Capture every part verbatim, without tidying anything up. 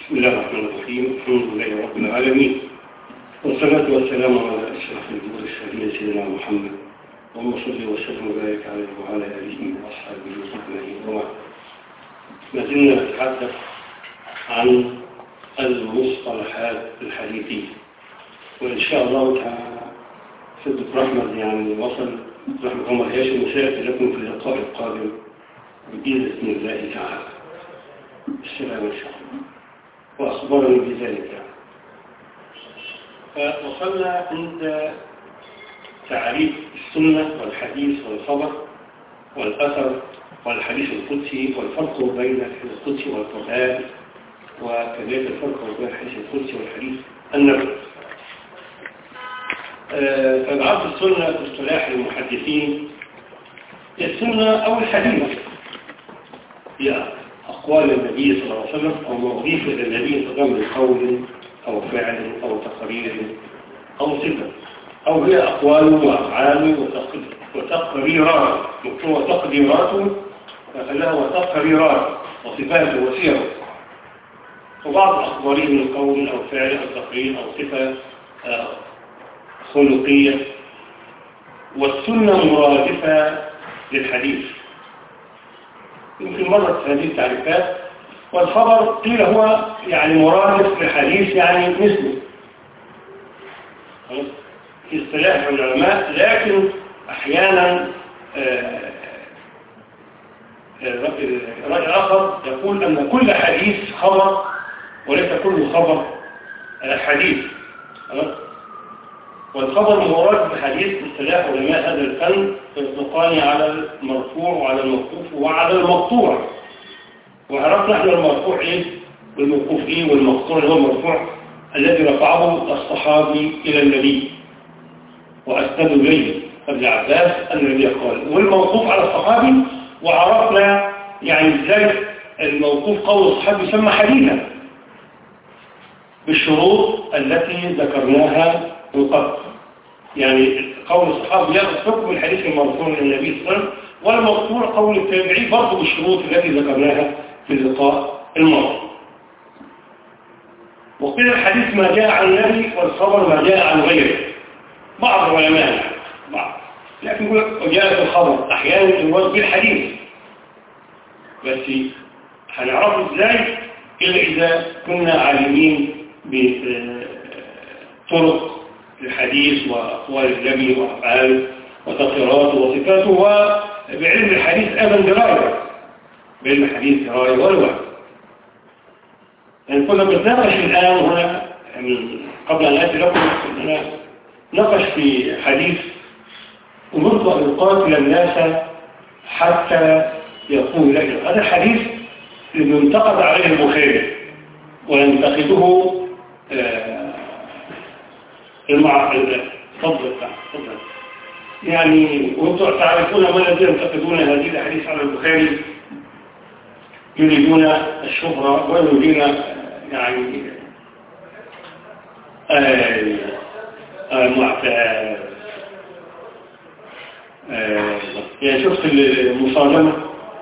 بسم الله الرحمن الرحيم. الحمد لله رب العالمين، والصلاة والسلام على أشرف المرسلين سيدنا محمد، اللهم صل وسلم وبارك عليه وعلى آله وأصحابه أجمعين. وبعد، ما زلنا نتحدث عن المصطلحات الحديثية، وإن شاء الله تعالى الدكتور أحمد يعني وصل رحمه الله هاشم وسيأتي لكم في اللقاء القادم بإذن الله تعالى. السلام عليكم. وأخبرني بذلك. فوصلنا عند تعريف السنة والحديث والخبر والأثر والحديث القدسي والفرق بين الحديث القدسي والقرآن، وكذلك الفرق بين الحديث القدسي والحديث النبوي. فبعض السنة في اصطلاح المحدثين السنة أو الحديث هي أقوال النبي صلى الله عليه وسلم أو ما أضيف إلى النبي صلى الله عليه وسلم بقول أو فعل أو تقرير أو صفة، أو هي أقوال وأفعال وتقريرات مكتوبة تقديرات فلها وتقريرات وصفات وسير، وبعض أخباره من قول أو فعل أو تقرير أو صفة خلقية. والسنة مرادفة للحديث، يمكن مرت هذه التعريفات. والخبر قيل هو يعني مرادف للحديث يعني مثله في اصطلاح العلماء، لكن أحيانا رأي آخر يقول أن كل حديث خبر وليس كل خبر حديث. والخبر مراد بحديث باصطلاح علماء هذا الفن يطلقان على المرفوع وعلى الموقوف وعلى المقطوع. وعرفنا احنا المرفوع ايه والموقوف ايه، والمقطوع اللي هو المرفوع الذي رفعه الصحابي الى النبي واسند اليه ابن عباس ان النبي قال، والموقوف على الصحابي. وعرفنا يعني ازاي الموقوف قول الصحابي يسمى حديثا بالشروط التي ذكرناها من قبل. يعني قول الصحابي ياخذ حكم الحديث المرفوع للنبي صلى الله عليه وسلم، والمقطوع قول التابعي برضه بالشروط التي ذكرناها في اللقاء الماضي. وقيل الحديث ما جاء عن النبي، والخبر ما جاء عن غيره. بعض العلماء بعض لكن يقول جاء في الخبر احيانا يراد بالحديث، بس هنعرفه ازاي الا اذا كنا عالمين بطرق الحديث وأقوال النبي وأفعاله وتقريراته وصفاته، وبعلم الحديث أيضا دراية، بعلم الحديث دراية والوعي. يعني كنا بنتناقش الآن هنا يعني قبل أن آتي لكم أنا نقش في حديث أمرت أن أقاتل الناس حتى يقول لك. هذا الحديث اللي انتقد عليه البخاري وينتقده آه المع تفضل تفضل يعني. وانتم تعرفون ما الذين ينتقدون هذه الاحاديث على البخاري، يريدون الشهرة ويريدون يعني آه آه آه آه يعني شفت المصادمة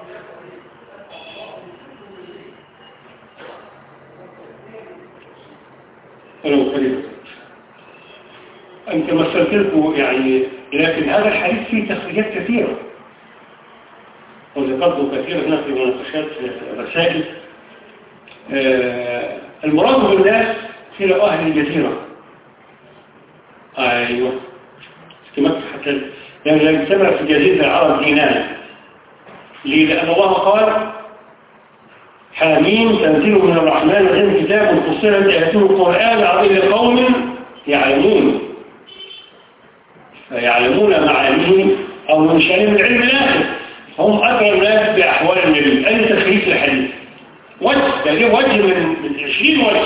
ولو قريبا أنت مثلت لكم يعني. لكن هذا الحديث فيه تخريجات كثيرة وذكرته كثيرا هنا في مناقشات رسائل. آه المراد بالناس في أهل الجزيرة. أيوة استمعت حتى يعني لم يجتمع في جزيرة العرب دينان. ليه؟ لأن الله قال حاميم تنزيل من الرحمن الرحيم كتاب فصلت آياته القرآن عظيم لقوم يعلمون، فيعلمون معانيه أو من شأنهم العلم الآخر، هم أكرم الناس بأحوال النبي. أي تخريج الحديث وجه ده وجه من عشرين وجه.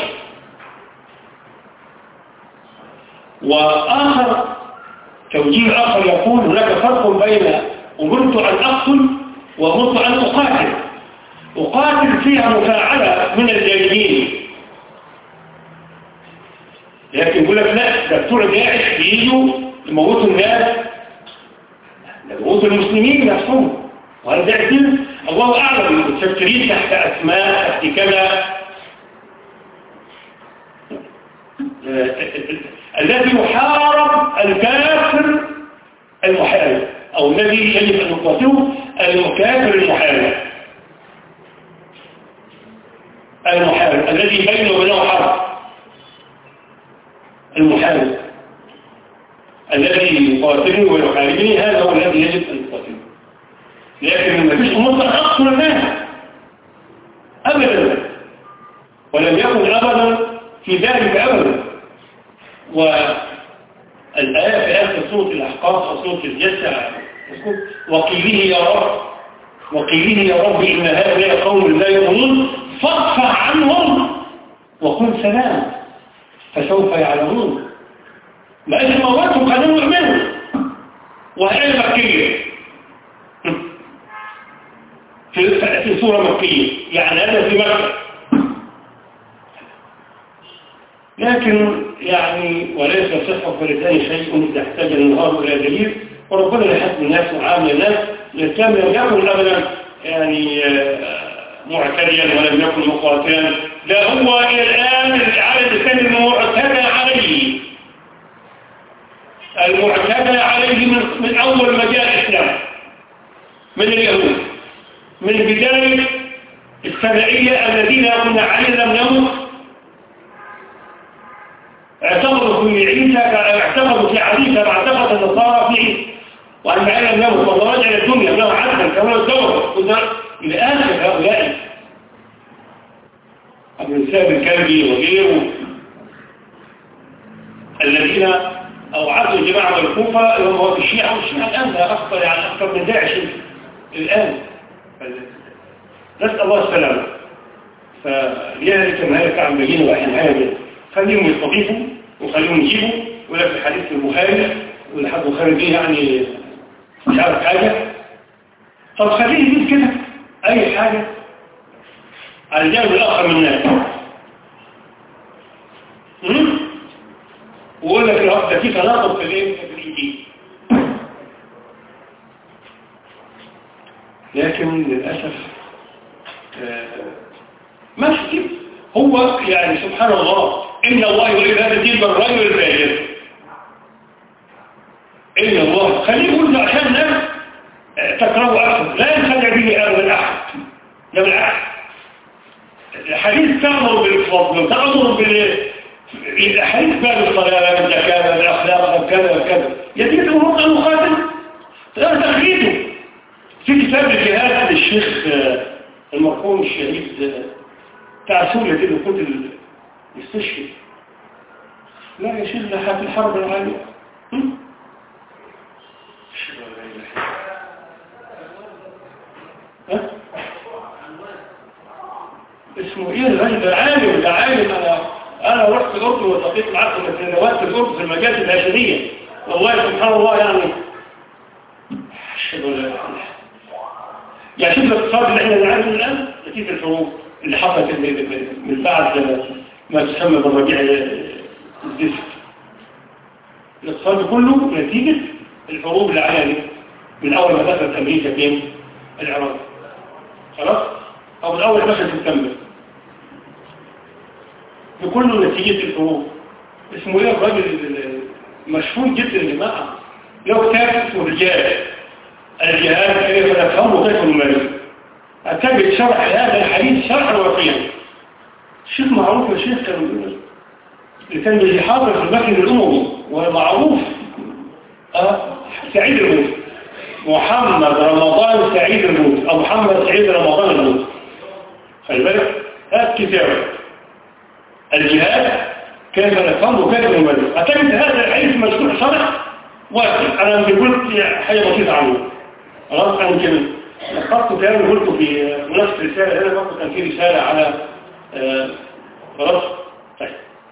وآخر توجيه آخر يقول هناك فرق بين أمرت أن أقتل وأمرت أن أقاتل. أقاتل فيها مفاعلة من الجانبين، لكن يقول لك لا ده بتوع داعش بيجوا يموتوا الناس، يموتوا المسلمين نفسهم. وهل ده الله أعلم، متفكرين تحت أسماء تحت كذا. الذي يحارب الكافر المحارب، أو الذي يجب أن نقاتله الكافر المحارب المحارب الذي بينه وبينه حرب. المحارب الذي يقاتلني ويحاربني هذا هو الذي يجب أن نقاتله. لكن ما فيش أمور أقصر الناس أبدا، ولم يكن أبدا في ذلك أبدا. والآية في آخر سورة الأحقاف أو سورة الجسع وقيله يا رب وقيله يا رب إن هؤلاء قوم لا يؤمنون فاصفح عنهم وقل سلام فسوف يعلمون. ما إذا موتهم خلوهم يؤمنوا. وهي مكية في سورة مكية، يعني هذا في مكة. لكن يعني وليس صحة فلسان شيء إذا احتاج النهار إلى دليل، وربنا يحب الناس وعامل الناس. الإسلام لم يكن أبدا يعني معتديا ولم يكن مقاتلا، لا هو إلى الآن على الإسلام المعتدى عليه المعتدى عليه من, من أول ما جاء الإسلام من اليهود، من بداية السبعية الذين كنا عليه لم يمت، اعتقدوا في عيسى اعتقدوا في عيسى واعتقد النصارى في عيسى، وأن عيسى لم يمت والله رجع الدنيا له عدلا كما الدور إلى آخر هؤلاء ابن ساب الكلبي وغيره الذين أوعدوا الجماعة بالكوفة اللي هو الشيعة، والشيعة الآن لا أكثر يعني أكثر من داعش الآن. نسأل الله السلامة. فليهلك ما هلك عن بينه وأحيان هذا خليهم يستضيفوا وخليهم يجيبوا، ولا في حديث البخاري ولا حد البخاري دي يعني مش عارف حاجة. طب خليه يجيب كده أي حاجة على الجانب الآخر من الناس، ويقول لك الوقت ده في تناقض في الايه في الإنجيل. لكن للأسف آه ماشي كده. هو يعني سبحان الله إن الله يريد هذا الدين بالرجل الفاجر. إن الله خليه يقول عشان الناس تكرهوا أكثر، لا ينخدع به أبدا أحد. لا بالعكس، الحديث تأمر بالفضل تأمر بال الحديث بقى بالصلاة بالزكاة بالأخلاق كذا وكذا يديك أمور المخاطب لا تخليته. في كتاب الجهاد للشيخ المرحوم الشهيد بتاع سوريا كده كنت يستشفي، لا يا شيخ ده في الحرب العالمية اسمه ايه الراجل ده؟ عالم ده عالم. انا انا رحت الاردن وتقيت معاكم في سنوات في الاردن في المجالات الهاشميه، والله سبحان الله يعني يعني شوف الاقتصاد اللي احنا نعرفه الان نتيجه الحروب اللي حصلت من بعد ما تسمى بالربيع الدفء. الاقتصاد كله نتيجه الحروب العالميه من اول ما دخلت امريكا في العراق، خلاص، او من اول عشرة سبتمبر، بكله نتيجه الحروب. اسمه ايه الراجل مشهور جدا يا جماعه، له كتاب اسمه الجهاد الجهاد كيف نفهمه وكيف نمارسه. أتجد شرح هذا الحديث شرحا وفيا. الشيخ معروف الشيخ كان اللي كان بيجي حاضر في المسجد الأموي ومعروف أه سعيد الموت، محمد رمضان سعيد الموت أو محمد سعيد رمضان الموت. خلي بالك هذا كتاب الجهاد كيف نفهمه وكيف نمارسه. أتجد هذا الحديث مشروع شرح واحد. أنا قلت حاجة بسيطة عنه، خلاص. أنا يمكن لخصته كلام قلته في مناسبة رسالة هنا، برضه كان في رسالة على خلاص. طيب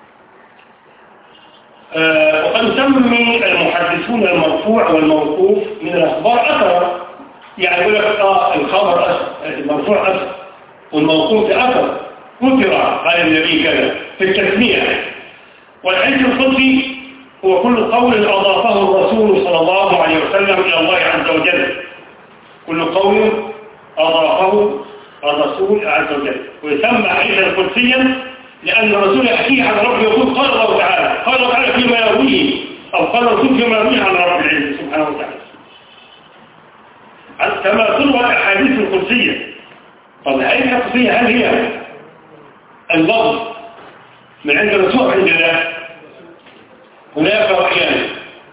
آه وقد يسمي المحدثون المرفوع والموقوف من الأخبار أثر، يعني يقول لك آه الخبر أثر، المرفوع أثر، والموقوف أثر كثر على النبي كذا في التسمية. والحديث القدسي هو كل قول أضافه الرسول صلى الله عليه وسلم إلى الله عز وجل، كل قول أضافه الرسول عز وجل، ويسمى حديثا قدسيا لأن الرسول يحكيه عن ربه يقول قال الله تعالى، قال الله تعالى فيما يرويه، أو قال الرسول فيما يرويه عن رب العزة سبحانه وتعالى، كما تروى الأحاديث القدسية. طب الحديث القدسية هل هي اللفظ من عند الرسول عند الله؟ هناك رأيان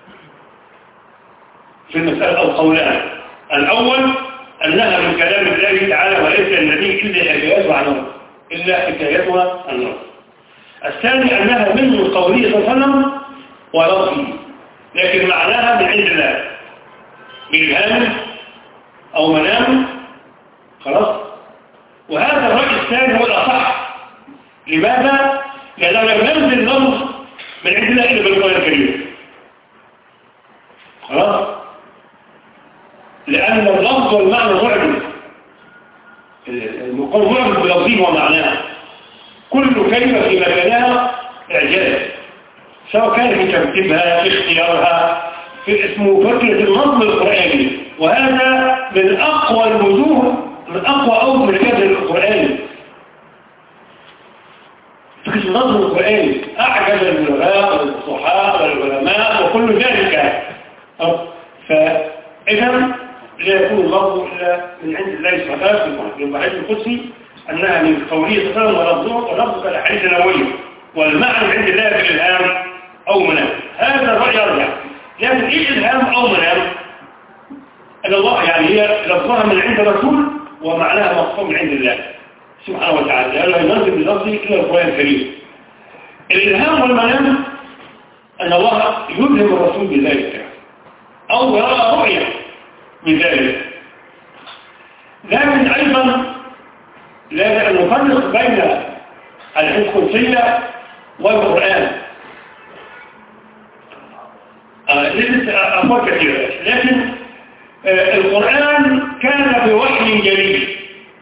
في المسألة أو قولان. الأول أنها من كلام الله تعالى وليس النبي إلا حكايتها عن الله، إلا حكايتها عن الله. الثاني أنها من قوله صلى الله عليه وسلم ولفظه، لكن معناها من عند الله بإلهام أو منام. خلاص. وهذا الرأي الثاني هو الأصح. لماذا؟ لأنه لم ينزل لفظ من عند الله إلا بالقرآن الكريم. خلاص. لأن اللفظ والمعنى معجز، المقام معجز بلفظه ومعناه. كل كلمة في مكانها إعجاز، سواء كان في ترتيبها، في اختيارها، في اسمه فكرة النظم القرآني. وهذا من أقوى الوجوه، من أقوى أوجه من الإعجاز القرآني. فكرة النظم القرآني أعجز البلغاء والفصحاء والعلماء وكل ذلك. فإذا لا يكون اللفظ إلا من عند الله سبحانه وتعالى. في الحديث القدسي أنها من قوله صلى الله عليه وسلم ولفظه ولفظه كالحديث النبوي، والمعنى من عند الله بالإلهام أو منام. هذا الرأي يرجع. لكن إيه إلهام أو منام؟ أن الله يعني هي لفظها من عند الرسول ومعناها مقصود من عند الله سبحانه وتعالى، لا ينزل بلفظه إلا القرآن الكريم. الإلهام والمنام أن الله يلهم الرسول بذلك أو يرى رؤية بذلك. لكن أيضا لا نفرق بين الحديث القدسية والقرآن. آه أمور كثيرة، لكن آه القرآن كان بوحي جليل.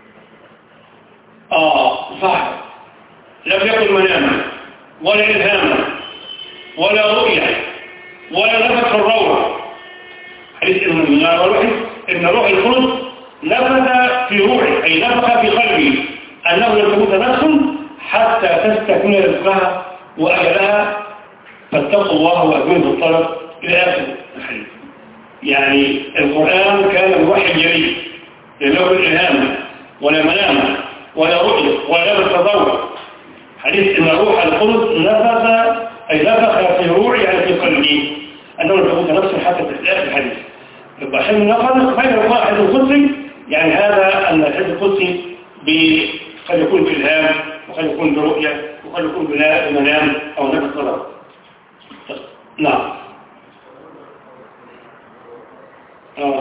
آه صح، لم يكن مناما ولا إلهاما ولا رؤية ولا نفخ الروح. حديث من الروح إن روح القدس نفذ في روحي، أي نفخ في قلبي أنه لن تموت نفس حتى تستكمل رزقها وأجلها فاتقوا الله وأجملوا الطلب إلى آخر الحديث. يعني القرآن كان بوحي جليل، لا له إلهام ولا منام ولا رؤية ولا تضوع. حديث إن روح القدس نفخ، أي نفخ في روحي يعني في قلبي أنه لن تموت نفس حتى تستكمل الحديث. يبقى عشان نفرق بين الواحد القدسي، يعني هذا أن الحديث القدسي قد يكون بإلهام وقد يكون برؤية وقد يكون بمنام أو نفس الصلاة. نعم. آه.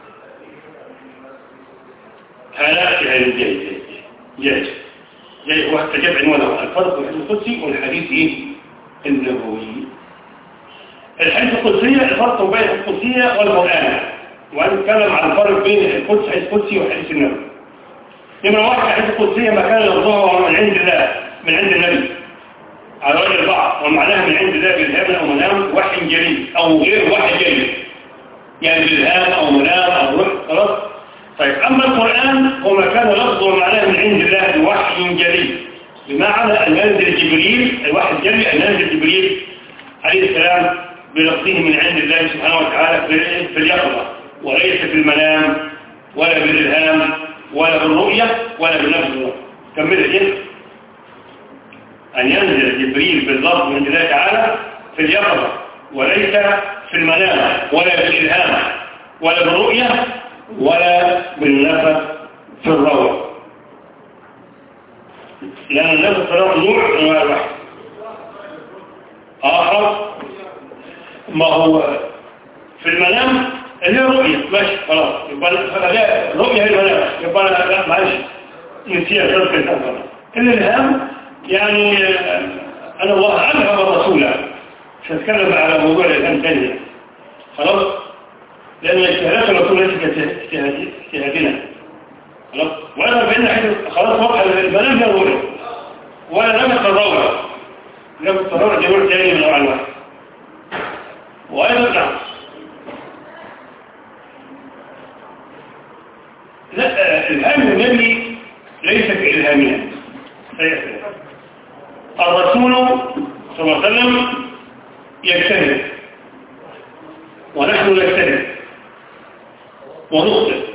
هذا يعني جاي جاي جاي جاي هو تجمع عنوانه الفرق بين الحديث القدسي والحديث النبوي. الحديث القدسية الفرق بين القدسية والقرآن، ونتكلم عن الفرق بين القدس الحديث القدسي والحديث النبوي. نمرة واحد، الحديث القدسية مكان لفظها من عند الله، من عند النبي على وجه البعض، ومعناها من عند الله بالهام أو منام وحي جليل أو غير وحي جليل، يعني بالهام أو منام أو روح. خلاص. طيب أما القرآن هو مكان لفظه ومعناها من عند الله بوحي جليل، بمعنى أن ينزل جبريل الوحي الجليل، أن ينزل جبريل عليه السلام بلفظه من عند الله سبحانه وتعالى في اليقظة، وليس في المنام ولا بالإلهام ولا بالرؤية ولا بالنفس الله. كمل كده. أن ينزل جبريل باللفظ من الله تعالى في اليقظة، وليس في المنام ولا بالإلهام ولا بالرؤية ولا بالنفس في الروح. لأن النفس في الروح نوع من أنواع الوحي آخر. ما هو في المنام اللي هي رؤية، ماشي خلاص، يبقى لا رؤية هي المنام، يبقى لا معلش نسيها ثلاث كلمات. الإلهام يعني أن الله ألهم الرسول، مش هتكلم على موضوع الإلهام ثاني خلاص، لأن اجتهادات الرسول ليست اجتهادنا خلاص. وأنا بأن حيث خلاص وقع المنام هي الرؤية ولا نمت الروعة، نمت الروعة دي نوع ثاني من نوع الوحي. وأيضا نعم لا، إلهام النبي ليس كإلهامنا. الرسول صلى الله عليه وسلم يجتهد ونحن نجتهد ونخطئ،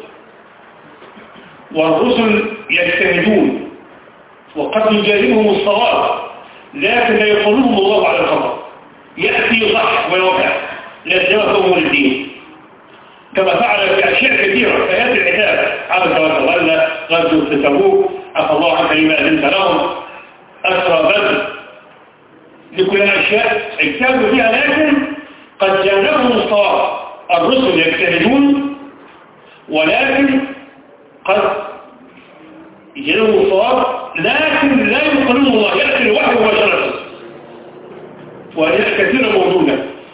والرسل يجتهدون وقد يجاريهم الصواب لكن لا يقولهم الله على الخطأ، يأتي صح ويوقع لا سيوقعهم الدين كما فعل في أشياء كثيرة. فيأتي العتاب عبد وتولى، غزوة تبوك، عفى الله عنك لما أذنت لهم، أسرى بدر، لكل أشياء اجتهدوا فيها لكن قد جانبهم الصواب. الرسل يجتهدون ولكن قد يجانبهم الصواب لكن لا يقولون الله، يأتي الوحي مباشرة، وهي كثيرة موجودة.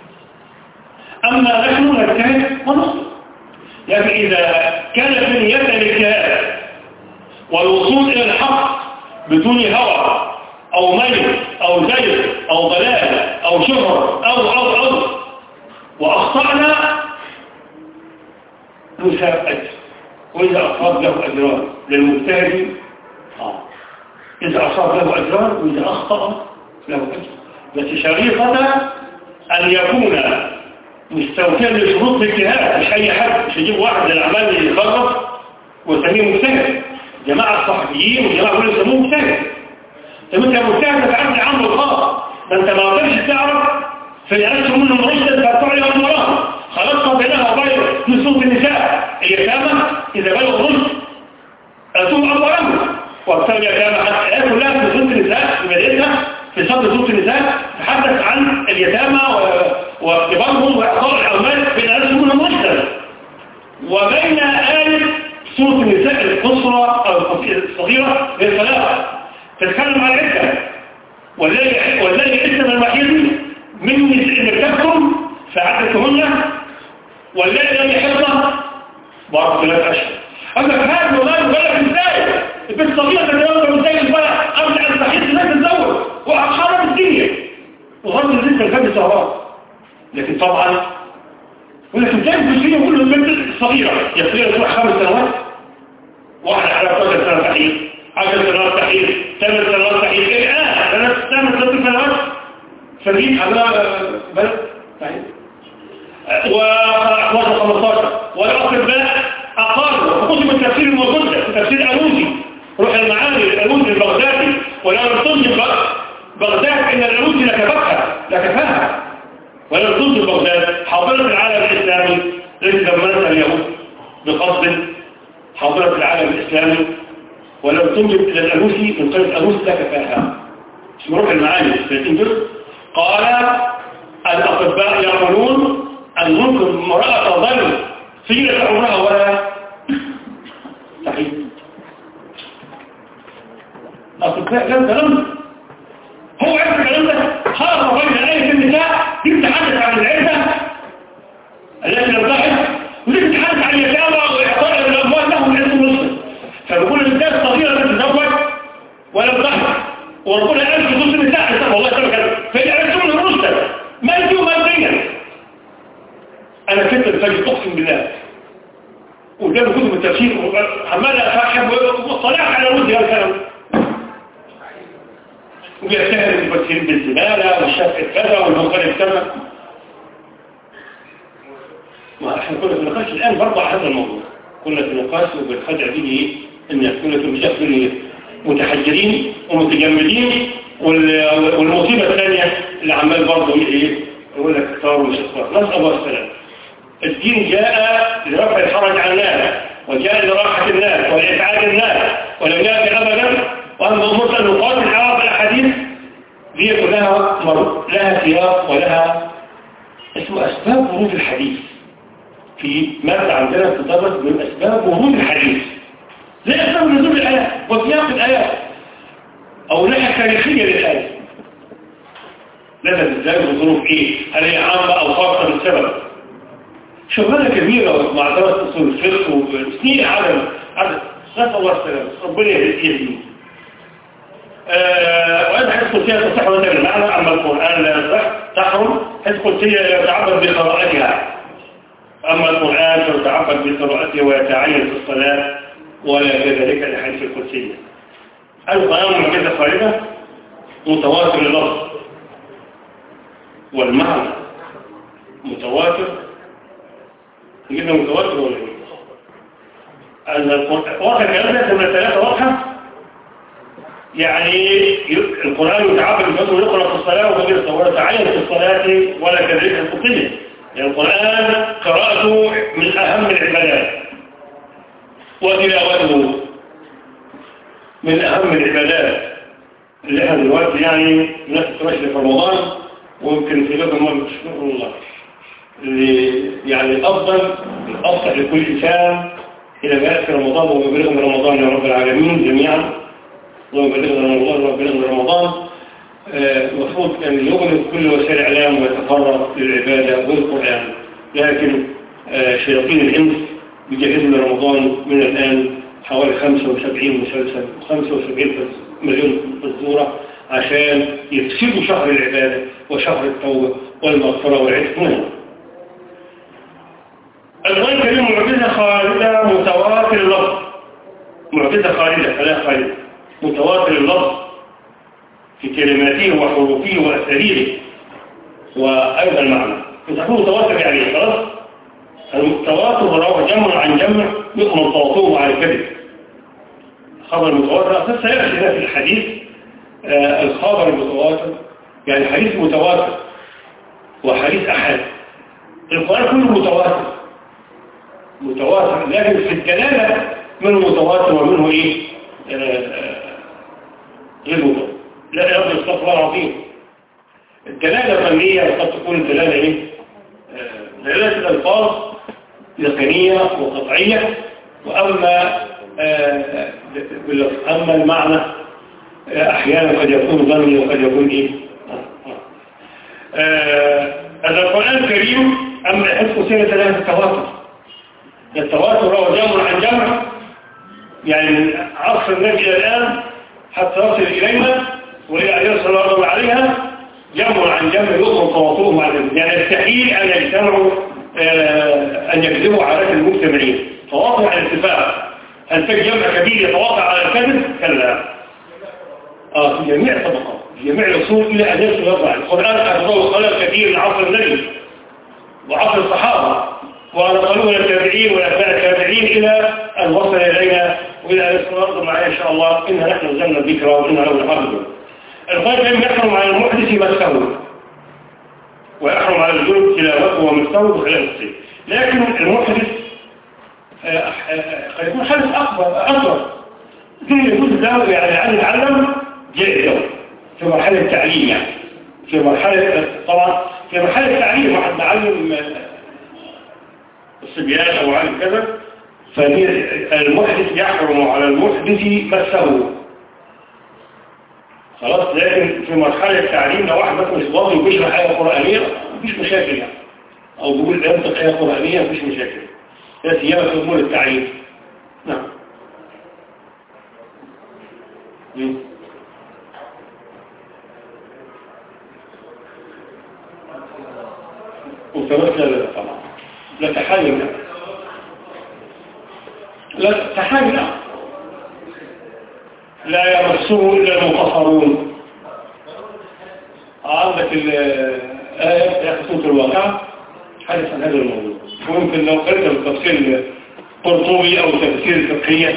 أما نحن نجتهد ونصر، لكن إذا كانت من يد الاجتهاد والوصول إلى الحق بدون هوى أو ميل أو زيغ أو ضلال أو شهر أو أو أو وأخطأنا نساب أجر، وإذا أصاب له أجران للمجتهد آه. إذا أصاب له أجران وإذا أخطأ له أجر، بس شريطة أن يكون مستوفيا لشروط الاجتهاد، مش أي حد، مش يجيب واحد للأعمال اللي يخرج ويسميه مجتهد. جماعة الصحفيين وجماعة كل يسموه مجتهد. طب أنت مجتهد تعرف العمل الخاص، ده أنت ما قدرش تعرف في الأنس منهم رشدا فأتعلي من وراهم. خلصنا بينها وبين نصوص النساء اليتامى إذا بلغوا الرشد أتوم أمرهم، وابتغي اليتامى حتى الآيات كلها في نصوص النساء في بدايتها في صدر نصوص النساء تحدث عن اليتامى واختبارهم وإعطاء الأعمال في الأنس منهم رشدا. وبين آية سورة النساء القصرى أو الصغيرة للصلاة تتكلم عن العدة، والذي اسم المحيط من نسائكم فعدتهن والذي لم يحضن بعض ثلاث أشهر. أما هذا وما يبلغ ازاي البنت صغيرة تتزوج ازاي البلع أرجع المحيط لا تتزوج وأحرم الدنيا وغرض لسه الفجر سهران. لكن طبعا ولكن ازاي البنتية كل البنت الصغيرة يصير تروح خمس سنوات، واحد على ثلاث سنوات تحيط، عشر سنوات تحيط، ثمان سنوات تحيط، الآن ثلاث ثمان سنوات فريق على بلد تحيط وواحد خمستاشر. والأطباء أقالوا وخصوصا التفسير الموجود في تفسير ألوزي روح المعاني الألوزي البغدادي، ولو نرتج بغداد إن الألوزي لكفاها لكفاها ولو نرتج بغداد حاضرة العالم الإسلامي التي دمرتها اليهود بقصد حاضرة العالم الإسلامي، ولو تنجب إلى الألوسي من قرية الألوسي لا كفاها. اسم روح المعاني ثلاثين جزء. قال الأطباء يقولون أن ممكن امرأة تظل طيلة عمرها ولا تحيط. الأطباء لم تلم هو عرف الكلام ده خاصة بين آية النساء تتحدث عن العدة التي لم تحد وتتحدث عن اليتامى وإعطاء الأموال لهم الاسم المسلم. فبقول النساء الصغيرة تتزوج ولم تحد وربنا قال في نص النساء والله سبب كذا فإن أرسلوا الرشد ما يجوا ماديا. أنا كنت الفجر أقسم بالله وقدام كتب التفسير عمال أفاحب وطلع على ودي هالكلام وبيتهم المفسرين بالزبالة والشافع كذا والمنقل كذا. ما احنا كنا في نقاش الآن برضه على هذا الموضوع، كنا في نقاش وبنخدع به ان كنا في متحجرين ومتجمدين. والمصيبة الثانية اللي عمال برضه ايه يقول لك اختار ومش اختار. نسأل الله السلام. الدين جاء لرفع الحرج عن الناس وجاء لراحة الناس ولإسعاد الناس ولم يأتي أبدا. وأن أمرت أن نقاتل على الأحاديث دي كلها لها سياق ولها اسمه أسباب ورود الحديث. في مادة عندنا تدرس من أسباب ورود الحديث زي أسباب نزول الآيات وسياق الآيات أو لها تاريخية للآيات نزلت ازاي وظروف إيه، هل هي عامة أو خاصة بالسبب. شغلانة كبيرة مع دراسة أصول الفقه وسنين عدم عدم نسأل الله السلام ربنا يهديه. أه وأنا حيث قلتها تصح وتبع المعنى. أما القرآن لا يصح تحرم حيث قلتها يتعبد بقراءتها. أما القرآن فيتعبد بقراءته ويتعين في الصلاة ولا كذلك الحديث القدسية. القرآن معجزة خالدة متواتر اللفظ والمعنى متواتر، جدا متواتر ولا ايه؟ واضح الكلام ده من الثلاثة واضحة. يعني القرآن يتعبد بأنه يقرأ في الصلاة وغير ولا تعين في الصلاة ولا كذلك الفقهية. يعني القرآن قراءته من أهم العبادات وتلاوته من أهم العبادات اللي احنا دلوقتي يعني الناس تمشي في رمضان، ويمكن في هذا المرة تشكر الله اللي يعني الأفضل الأفضل لكل إنسان إلى ما يأتي رمضان ويبلغ من رمضان يا رب العالمين جميعا، ويبلغ من رمضان ويبلغ من رمضان. المفروض آه أن يغلق كل وسائل الإعلام ويتفرغ للعبادة والقرآن، لكن آه شياطين الإنس بيجهزوا لرمضان من الآن حوالي خمسة وسبعين مسلسل وخمسة وسبعين مليون فزورة عشان يفسدوا شهر العبادة وشهر التوبة والمغفرة والعتق منها. القرآن الكريم معجزة خالدة متواتر اللفظ، معجزة خالدة فلا خالدة متواتر اللفظ في كلماته وحروفه وأساليبه وأيضا المعنى. يتكون متواتر يعني خلاص التواتر رواه جمع عن جمع يؤمن تواتره على الكذب. خبر المتواتر أساس سيأتي في الحديث آه الخبر المتواتر يعني حديث متواتر وحديث أحد. القرآن كله متواتر متواتر، لكن في الدلالة منه متواتر ومنه إيه آه غير متواتر. لا يرضي استغفر الله العظيم. الدلالة الظنية قد تكون الدلالة إيه آه دلالة الألفاظ يقينية وقطعية، وأما آه أما المعنى آه أحيانا قد يكون ظني وقد يكون إيه آه القرآن الكريم أما حفظ سنة ثلاثة التواتر. التواتر هو جمع عن جمع، يعني من عصر النبي إلى الآن حتى يصل إلينا وإلى أن يصل الله عليها جمع عن جمع يؤمن تواترهم على النبي. يعني يستحيل أن يجتمعوا آه أن يكذبوا على المجتمعين. تواطؤ على الاتفاق. هل في جمع كبير يتواطأ على الكذب؟ كلا. آه في جميع الطبقات في جميع الأصول إلى أن يصل الله. القرآن أخبره خلال كثير من عصر النبي وعصر الصحابة ونقلوا إلى التابعين والأتباع التابعين إلى أن وصل إلينا وإلى أن يصل معنا إن شاء الله. إنها نحن نزلنا الذكرى وإنها له الحافظ. القرآن لم يحرم على المحدث مسه ويحرم على الجنب تلاوته ومسه بخلاف السيف، لكن المحدث قد يكون حدث أكبر أكبر فيه يجوز له يعني عن يتعلم جائزة في مرحلة التعليم. يعني في مرحلة طبعا في مرحلة التعليم واحد معلم الصبيان أو عالم كذا، فالمحدث يحرم على المحدث مسه خلاص. لكن في مرحلة التعليم لو واحد مثلا مش ضابط وبيشرح آية قرآنية مفيش مشاكل يعني، أو بيقول بينطق آية قرآنية مفيش مشاكل، لا سيما في أمور التعليم. نعم. متمثلة لا طبعا لا تحايل لا لا تحايل لا لا يمسه إلا المنتصرون. عندك الآية في سورة الواقعة حدث عن هذا الموضوع، ويمكن لو قرأت التفسير القرطبي أو تفسير الفقهية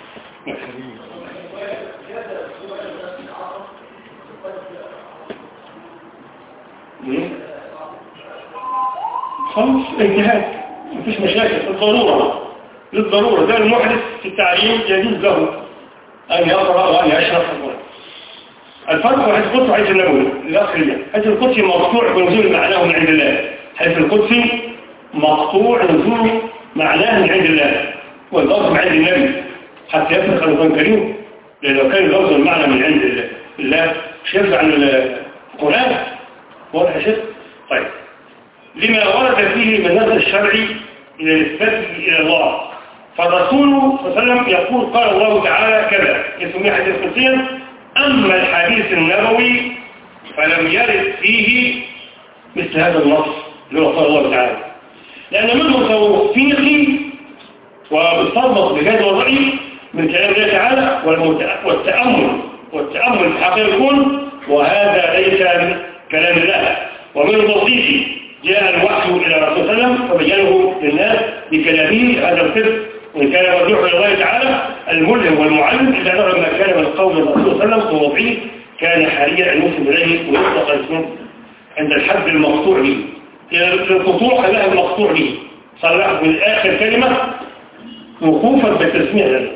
خلاص اجتهاد مفيش مشاكل. الضرورة للضرورة ده المحدث في التعليم يجوز له أن يقرأ وأن يشرح القرآن. الفرق بين القدس وحديث النبوي الأخرية. حديث القدسي مقطوع بنزول معناه من عند الله، حديث القدسي مقطوع نزول معناه من عند الله واللفظ من عند النبي حتى يفرق القرآن الكريم، لأن لو كان اللفظ المعنى من عند الله الله شرف عن القرآن واضح شرف. طيب لما ورد فيه من نص الشرعي إلى الإثبات إلى الله، فالرسول صلى الله عليه وسلم يقول قال الله تعالى كذا يسميه حديث قدسيا. أما الحديث النبوي فلم يرد فيه مثل هذا النص اللي هو قال الله تعالى، لأن منه توفيقي وبالصدق بهذا الرأي من كلام الله تعالى والتأمل والتأمل في حقيقة الكون وهذا ليس من كلام الله ومن توقيفه. جاء الوحي إلى رسول الله صلى الله عليه وسلم فبينه للناس بكلامه هذا الصدق، وإن كان مرجوع إلى الله تعالى الملهم والمعلم إلا أنه لما كان من قول الرسول صلى الله عليه وسلم ووضعيه كان حريا أن يسلم إليه ويطلق الاسم عند الحد المقطوع به. القطوع خلاها المقطوع به صلح من آخر كلمة وقوفا بالتسمية ذلك.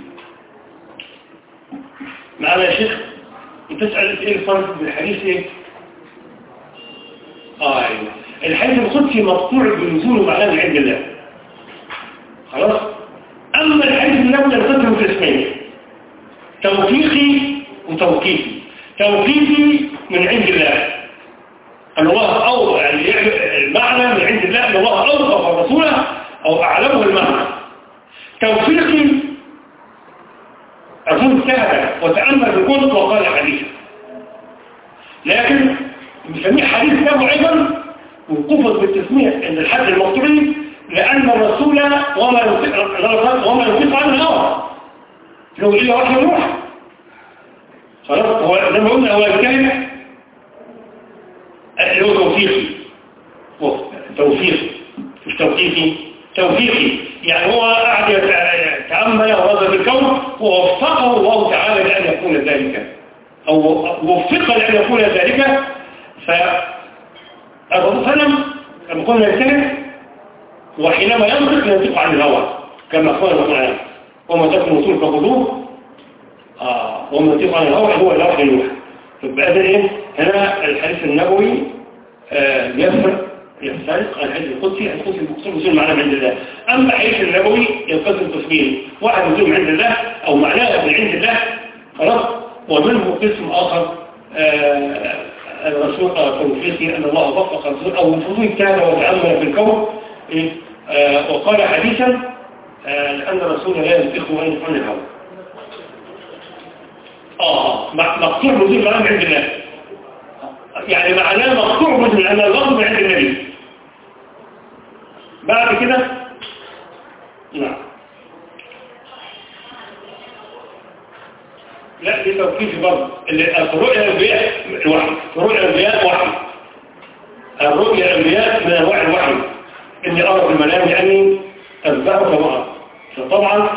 معنا يا شيخ تسأل إيه الفرق بالحديث إيه؟ آه أيوة. الحديث القدسي مقطوع بنزول معناه من عند الله خلاص. أما الحديث النبوي ينقسم قسمين، توفيقي وتوقيفي. توقيفي من عند الله أن الله أو يعني المعنى من عند الله أن الله أوقف رسوله أو أعلمه المعنى. توفيقي أكون سهل وتأمل بكل وقال حديثا، لكن بسميه حديث له أيضا وقفت بالتسمية عند الحد المقطوعي لأن الرسول وما وما ينطق عن الهوى لو إلا وحي الروح خلاص. هو زي ما قلنا هو الكلمة اللي هو توفيقي توفيقي مش توقيفي توفيقي، يعني هو قاعد يتأمل ورد الكون ووفقه الله تعالى لأن يكون ذلك أو وفق لأن يكون ذلك. فالرسول صلى الله عليه وسلم كما قلنا يتكلم وحينما ينطق ينطق عن الهوى كما قال القرآن وما تكن رسول فخذوه آه وما ينطق عن الهوى هو الوحي الوحي. فبقى ايه هنا الحديث النبوي آه يفرق يفترق عن الحديث القدسي. القدسي المقصود وصول معناه من عند الله. أما الحديث النبوي ينقسم قسمين، واحد وصول من عند الله أو معناه من عند الله خلاص، ومنه قسم آخر آه الرسول توفيقي أن الله وفق الرسول أو الفضول اجتهد وتأمل في الكون إيه؟ آه وقال حديثا آه لأن الرسول لا ينطق عن الهوى. آه مقطوع وصول معناه من عند الله، يعني معناه مقطوع وصول أن اللفظ من عند النبي. بعد كده نعم لا دي توقيفي برضه. الرؤيا الانبياء الوحي، الرؤيا الانبياء وحي. الرؤيا الانبياء من انواع الوحي، اني ارى في المنام يعني اذبحه كما ارى. فطبعا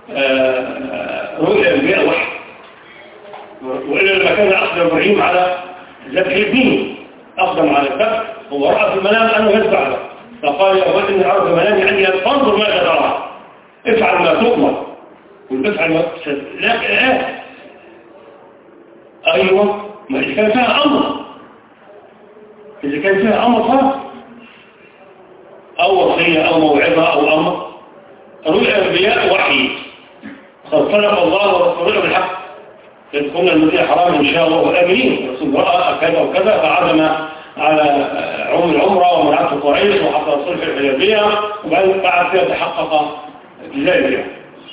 رؤيا الانبياء وحي. والا لما كان اقدم ابراهيم على ذبح ابنه اقدم على الذبح هو راى في المنام انه يذبح، فقال يا ولد اني ارى في المنام يعني فانظر ماذا ترى افعل ما تؤمر وافعل ما لا آه. أيوة، ما إذا كان فيها أمر إذا كان فيها أمر خلاص أو وصية أو موعظة أو أمر. رؤيا الأنبياء وحي صدق الله ورسوله بالحق. إذ قلنا المدينة حرام إن شاء الله آمنين، الرسول رأى كذا وكذا فعزم على عمر العمرة ومنعته قريش وحصل صلح الحديبية وبعد بعد فيها تحقق ذلك.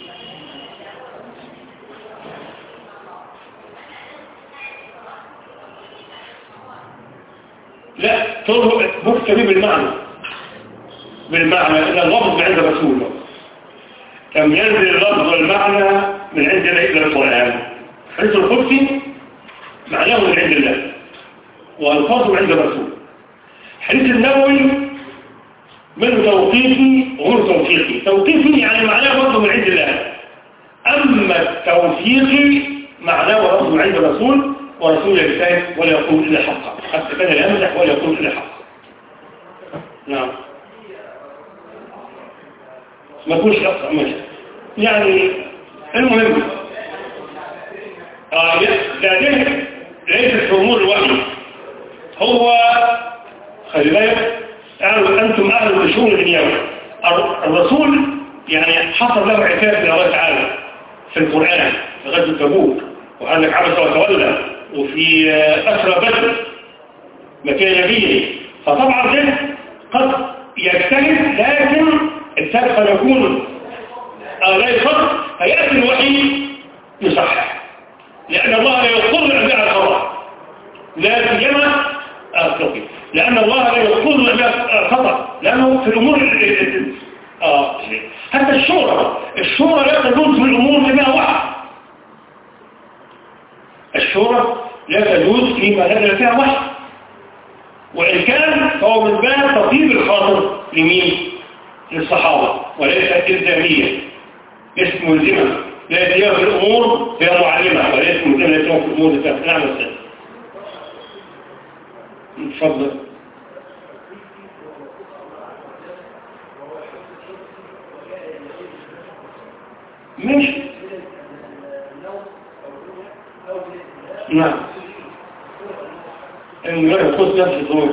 لا تربط مكتبي بالمعنى بالمعنى إن اللفظ من عند رسول الله كم ينزل اللفظ والمعنى من عند الله إلى القرآن. حديث القدسي معناه من عند الله والفاظه من عند الرسول. حديث النبوي منه توقيفي ومنه توفيقي. توقيفي يعني معناه برضه من عند الله، أما التوفيقي معناه برضه من عند الرسول ورسول يجتهد ولا يقول إلا حقا، حتى كان يمزح ولا يقول إلا حقا. نعم ما يقولش أقصى ماشي يعني المهم آه لكن ليس في أمور الوحي. هو خلي بالك يعني أنتم أهل الشؤون الدنيوية. الرسول يعني حصل له عتاب من الله تعالى في القرآن في غزوة تبوك وقال لك عبس وتولى وفي أسرى بدر مكان نبيه. فطبعا ده قد يجتهد لكن السابق قد يكون آه لا يصدق فيأتي الوحي يصحح، لأن الله لا يضطر الأنبياء على الخطأ لا سيما التوقيف، لأن الله لا يضطر الأنبياء على الخطأ لأنه في الأمور آه حتى الشورى الشورى لا تجوز في الأمور لما واحد. الشورى لا تجوز فيما نزل فيها وحي، وإن كان فهو من باب تطيب الخاطر لمين؟ للصحابة، وليس إلزامية، اسم ملزمة، لا يديها في الأمور فيها معلمة، وليس ملزمة لا يديها في الأمور فيها. نعم أستاذ. اتفضل. ماشي. نعم. إن لا يخص نفس الظروف.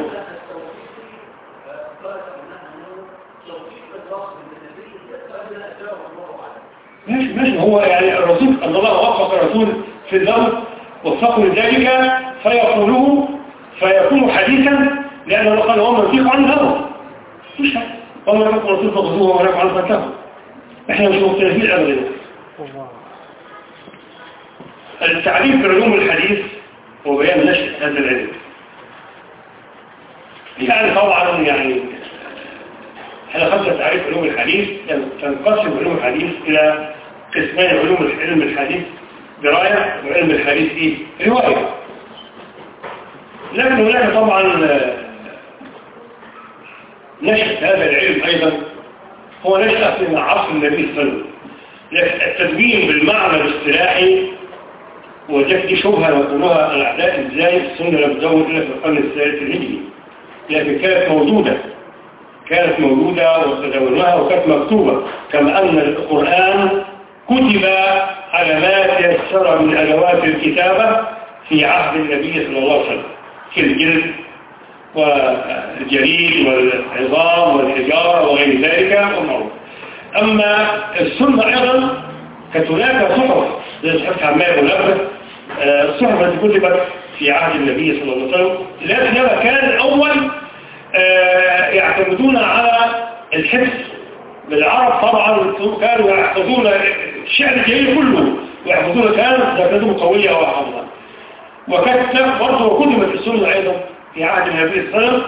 ماشي ماشي. هو يعني الرسول أن الله وفق الرسول في الأمر وفقه لذلك فيقوله فيكون حديثا، لأنه قال هو منطيق عن الهوى مش حاجة. وما يفق الرسول فقصوه وما يفعل فتاه. احنا مش مختلفين أبدا. التعريف بعلوم الحديث وبيان نشأة هذا العلم. يعني طبعا يعني احنا خدنا تعريف علوم الحديث، تنقسم علوم الحديث إلى قسمين: علوم علم الحديث دراية، وعلم الحديث ايه؟ رواية. لكن هناك طبعا نشأة هذا العلم أيضا هو نشأة في عصر النبي صلى الله عليه وسلم. التدوين بالمعنى الاصطلاحي وجدت دي شبهة يقولوها الأعداء ازاي السنة لم تزود إلا في القرن الثالث الهجري، لكن كانت موجودة كانت موجودة وتداولناها وكانت مكتوبة، كما أن القرآن كتب على ما تيسر من أدوات الكتابة في عهد النبي صلى الله عليه وسلم كالجلد والجريد والعظام والحجارة وغير ذلك والمعروف. أما السنة أيضا كانت هناك صحف زي صحف عمار ونبه، الصحف التي كتبت في عهد النبي صلى الله عليه وسلم، لكنها كان الأول يعتمدون على الحفظ. بالعرب طبعا كانوا يحفظون الشعر الجاهلي كله ويحفظون، كانت ذاكرتهم قوية وحافظة. وكانت برضه كتبت السنة أيضا في عهد النبي صلى الله عليه وسلم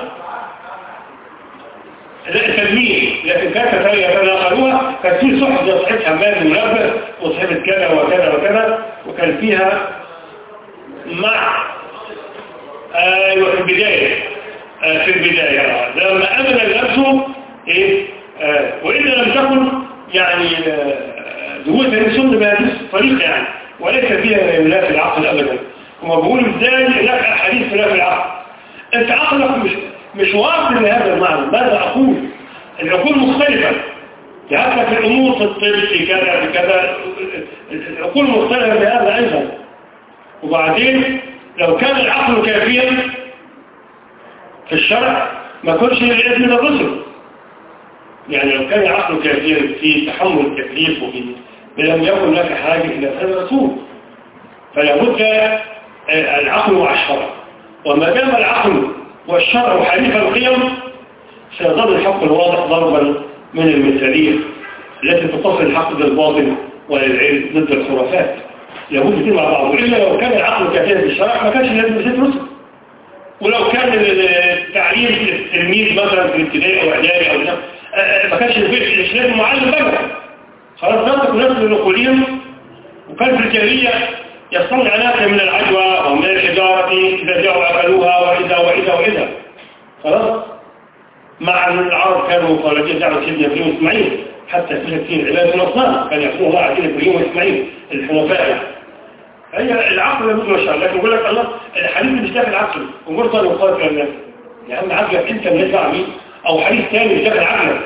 التدوين، لكن كانت يتناقلوها. كانت في صحف زي صحيح حماد المنبه وصحيفة كذا وكذا وكذا، وكان فيها مع ايوه في البداية آه في البداية لما أمن نفسه إيه آه وإذا لم تكن يعني دهوة السنة بهذه الطريقة يعني، وليس فيها لا في العقل أبدا. هو بيقول إزاي لك حديث لا في العقل، أنت عقلك مش مش واصل لهذا المعنى. ماذا أقول؟ العقول مختلفة، جهتك في الأمور في الطب في كذا في كذا، العقول مختلفة بهذا أيضا. وبعدين لو كان العقل كافيا في الشرع ما كنش الإذن للرسل، يعني لو كان العقل كافيا في تحمل التكليف وفي لم يكن لك حاجة إلى هذا الرسول. فلا بد العقل مع الشرع، وما دام العقل والشرع حليف القيم سيظل الحق الواضح ضربا من المثالية التي تتصل الحق بالباطل والعلم ضد الخرافات. لابد دي مع بعض، إلا لو كان العقل كافيا بالشرع ما كانش لازم يصير رسل. ولو كان التعليم التلميذ مثلا في الابتدائي او اعدادي او ما كانش البيت لازم معلم بقى خلاص نطق نفس النقولين. وكان في الجاهليه يصنع ناس من العجوه ومن الحجاره اذا جاءوا اكلوها واذا واذا واذا خلاص. مع ان العرب كانوا خارجين دعوه سيدنا ابراهيم واسماعيل، حتى في كثير عباده الاصنام كان يحكموا الله عن ابراهيم واسماعيل الحنفاء. هي العقل يموت ما شاء الله، لكن يقول لك الله الحديث مش داخل العقل ومرضى وقال كلام يا عم عقلك انت اللي يدفع مين، او حديث ثاني مش داخل عقلك.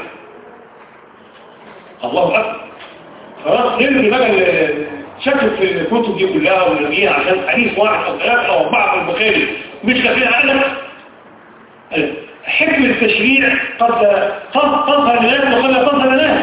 الله اكبر. خلاص نلغي بقى شكل في الكتب دي كلها ونلغيها عشان حديث واحد او ثلاثه او اربعه في البخاري مش داخل عقلك. حكم التشريع قد تظهر للناس وقد لا تظهر للناس.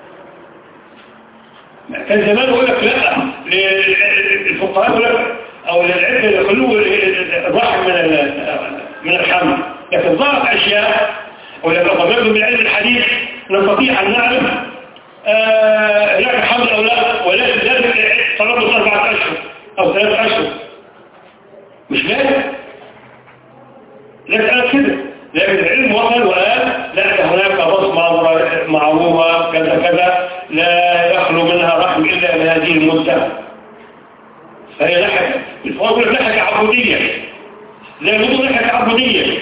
كان زمان يقول لك لا الفقهاء يقول لك او العلم يخلوه الرحم من من الحمل، لكن ظهرت اشياء ولكن طبعا من علم الحديث نستطيع ان نعلم لك حمل او لا، ولكن لازم تربط اربعه اشهر او ثلاثه اشهر مش لازم لازم كده. لكن العلم وصل وقال لا هناك بصمه معروفه كذا كذا لا يخلو منها رحم إلا بهذه المدة. فهي لحكة الفضل لحكة عبد تعبدية، زي الوضوء ريحة تعبدية.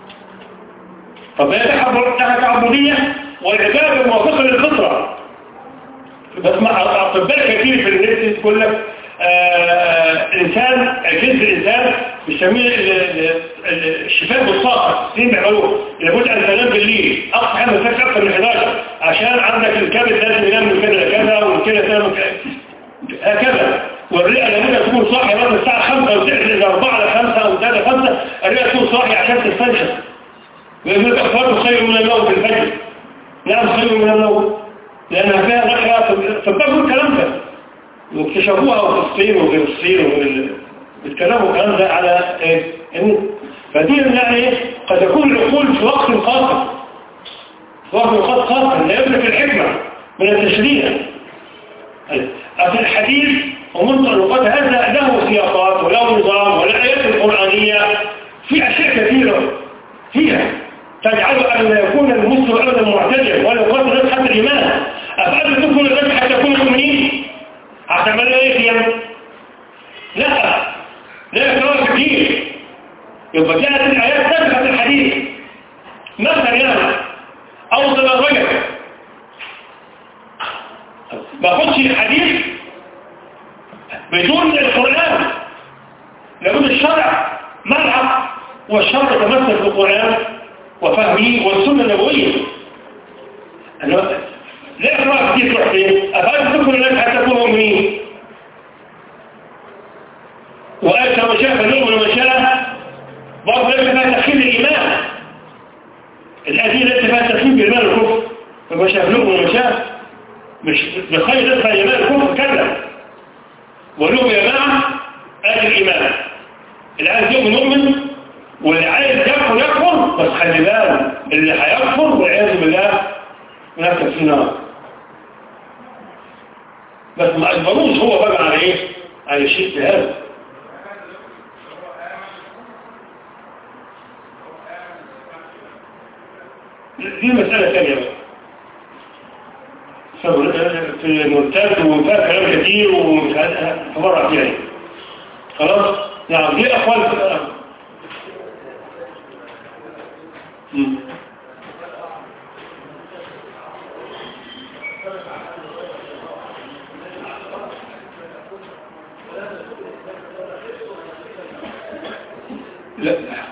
طب هي ريحة تعبدية والعبادة موافقة للفطرة. بس مع أطباء كثير في النت تقول لك الإنسان جنس الإنسان بيسميه الشفاء بالطاقة، السين بيعملوه لابد أن تنام بالليل أقصى حاجة ما أكثر من إحداشر عشان عندك الكبد لازم ينام من كذا لكذا والكلى تنام هكذا، والرئة لابد تكون صاحية بعد الساعة خمسة وتحت إلى أربعة لخمسة أو ثلاثة خمسة الرئة تكون صاحية عشان تستنشق. ويقول لك أخباره خير من النوم في الفجر. نعم خير من النوم لأنها فيها نحية. فبقوا الكلام ده واكتشفوها وفي الصين وفي الصين وفي الكلام والكلام ده على إيه؟ فدي يعني إيه؟ قد يكون العقول في وقت قاصر في وقت قاصر لا يملك الحكمة من التشريع. في الحديث ومنطلقات هذا له سياقات وله نظام وله آيات القرآنية في أشياء كثيرة فيها تجعل أن يكون المسلم أبدا معتدلا ولا يقاتل الناس حتى الإيمان. أفعل تكون الناس حتى يكونوا مؤمنين اعتمد ايه فيها؟ لا لا يكرار كتير. يبقى جاءت الآيات تدخل الحديث مثلا يعني أوصل الرجل ما أخذش الحديث بدون القرآن. لابد الشرع ملعب والشرع يتمثل في القرآن وفهمه والسنة النبوية. لا إقرار كتير تروح فين؟ أفعل تكون الناس حتى يكونوا مؤمنين. وآية ما شاء فاليوم وما شاء برضه ليس فيها تخيل الإيمان. الآية ليس فيها تخيل بإيمان الكفر. وما شاء فاليوم وما شاء مش بخير ليس فيها إيمان الكفر كذا. واليوم يا جماعة آية الإيمان. اللي عايز يؤمن يؤمن واللي عايز يكفر يكفر. بس خلي بالك اللي هيكفر والعياذ بالله نفسه في النار. بس ما أجبروش هو بقى على إيه؟ على الشيء هذا. دي مسألة ثانية بقى. في المرتد وفيها كلام كتير ومش هتبرع فيها. خلاص؟ نعم دي أقوال لا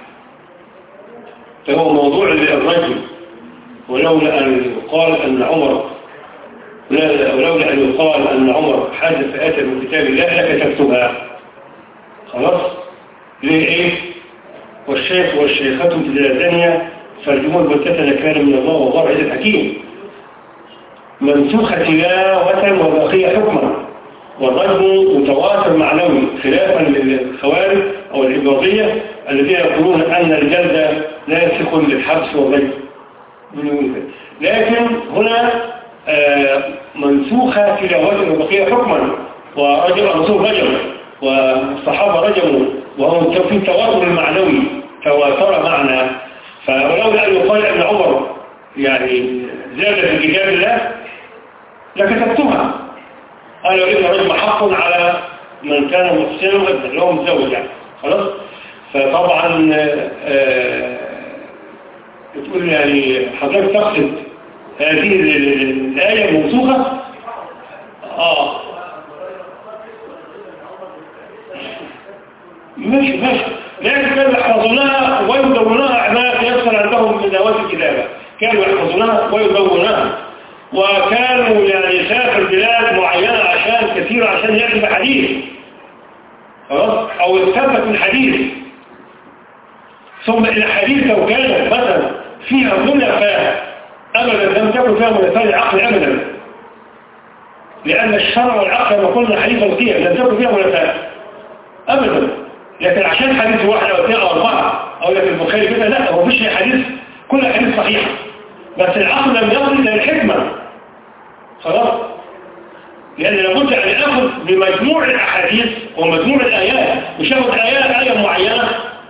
فهو موضوع الرجل ولولا أن يقال أن عمر ولولا أن يقال أن عمر حدث آتى من كتاب الله لكتبتها. خلاص ليه إيه والشيخ والشيخة إذا زنيا فالجمهور بكتنا كان من الله والله عز الحكيم منسوخة تلاوة وباقية حكما والرجل متواتر معنوي خلافا للخوارج أو الإباضية الذين يقولون أن الجلد لا يسخ للحبس والرجل. لكن هنا منسوخة تلاوة وباقية حكما ورجل الرسول رجل والصحابة رجلوا وهو في تواتر المعنوي تواتر معنا. فولولا أن يقال أن عمر يعني زاد في كتاب الله لكتبتها. قال إن الرجل حق على من كان محسنا اللي هو متزوج يعني. خلاص. فطبعا بتقول يعني حضرتك تقصد هذه الآية المنسوخة آه ماشي ماشي لكن كانوا يحفظونها ويدونها عما يصل عندهم من ذوات الكتابة. كانوا يحفظونها ويدونها وكانوا يعني يسافر بلاد معينة عشان كثيرة عشان يكتب حديث خلاص أو يثبت الحديث. ثم الحديث لو كانت مثلا فيها منافاة أبدا لم تكن فيها منافاة العقل أبدا لأن الشرع والعقل لما قلنا حديثا فيها لم تكن فيها منافاة أبدا. لكن عشان حديث واحد أو اثنين أو أربعة أو لكن البخاري كده لا هو مفيش حديث كل حديث صحيح بس العقل لم يصل إلى الحكمة. خلاص لأن لابد أن يأخذ بمجموع الأحاديث ومجموع الآيات مش يأخذ آيات آية معينة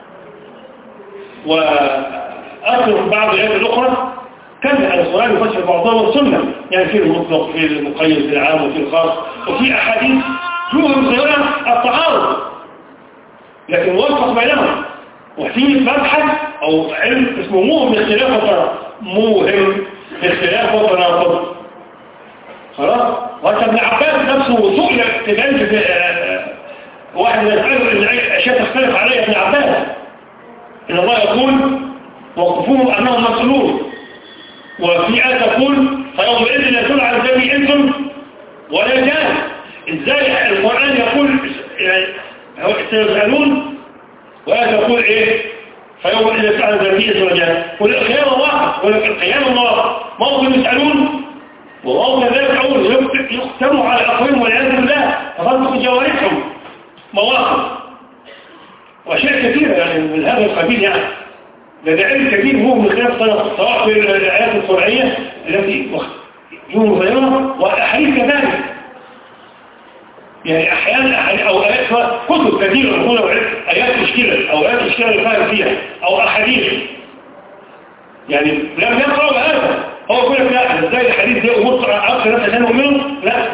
وأخذ بعض الآيات الأخرى كان القرآن يفسر بعضها والسنة يعني في المطلق في المقيد في العام وفي الخاص وفي أحاديث يوهم صغيرة التعارض لكن وفق بينهم. وفي مبحث أو علم اسمه موهم الاختلاف والتناقض، موهم الاختلاف والتناقض. خلاص. وحتى ابن عباس نفسه سئل تبين واحد يسأله إن أشياء تختلف عليه ابن عباس، إن الله يقول وقفوهم أنهم مسؤولون، وفي آية تقول فيومئذ لا يسأل عن ذنب إنس ولا جان. إزاي القرآن يقول سيسألون وآية تقول إيه فيومئذ لا يسأل عن ذنب إنس ولا جان؟ والقيامة واحد، والقيامة واحد، موطن يسألون وموطن لا يسألون، يختموا على أقوام والعياذ بالله تفضل جوارحهم مواقف وأشياء كثيرة يعني من هذا القبيل. يعني ده علم كبير هو من خلال الطرق، سواء في الآيات القرآنية التي يوم غيرها والأحاديث كذلك. يعني أحيانا أو آيات كتب كثيرة نقول آيات مشكلة أو آيات مشكلة الفاهم فيها أو أحاديث يعني لم يقرأوا هذا. هو يقول لك لا ازاي الحديث ده أمور أكثر ناس عشان منه؟ لا،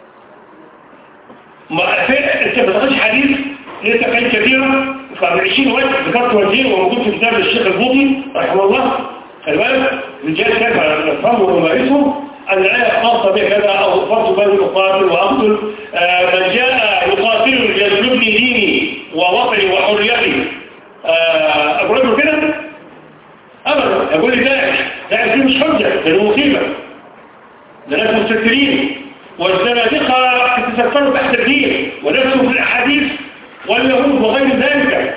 ما انت ما تاخدش حديث ليه تقاليد كثيرة عشرين وجه ذكرت وجهين وموجود في كتاب الشيخ البوطي رحمه الله. خلي بالك رجال كيف نفهمه وممارسه أن الآية خاصة بكذا أو فرض بين يقاتل وأقتل آه من جاء يقاتل يجلبني ديني ووطني وحريتي آه أقول له كده أبدا. يقول لي داعش داعش دي مش حجة، ده مصيبة، ده ناس مستكبرين والزنادقة تتسكروا تحت الدين ونفسوا في الأحاديث واليهود وغير ذلك،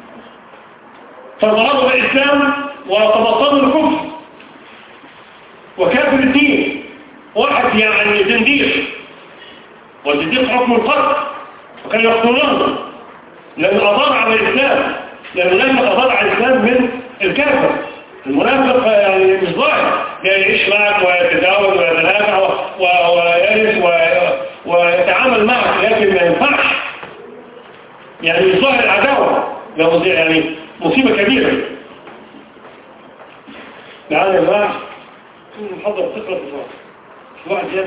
فضربوا الإسلام وتبطلوا الكفر وكافر الدين. واحد يعني زنديق، والزنديق حكم القتل وكان يقتلونه لأنه أضار على الإسلام، لأنه الناس أضار على الإسلام من الكافر. المنافق يعني مش ظاهر، يعني يعيش معك ويتداول ويتنافع ويجلس ويتعامل معك، لكن ما ينفعش يعني مش ظاهر العداوة، لو يعني مصيبة كبيرة. معانا يا جماعة المحاضرة بتقرأ بسرعة. واحد جاب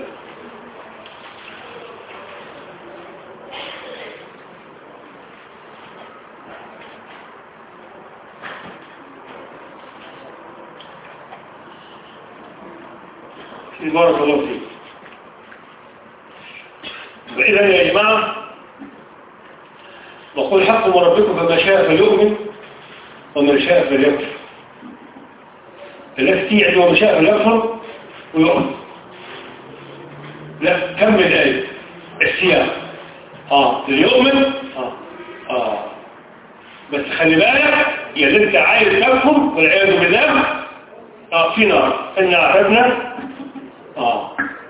بارك الله فيك. وإذا يا جماعة وقل حق ربكم فما شاء فليؤمن وما شاء فليكفر. التي يعني وما شاء فليكفر ويؤمن. لا كمل الآية السياق اه ليؤمن اه اه بس خلي بالك يا اللي انت عايز تكفر والعياذ بالله اه في نار إن أعتدنا اه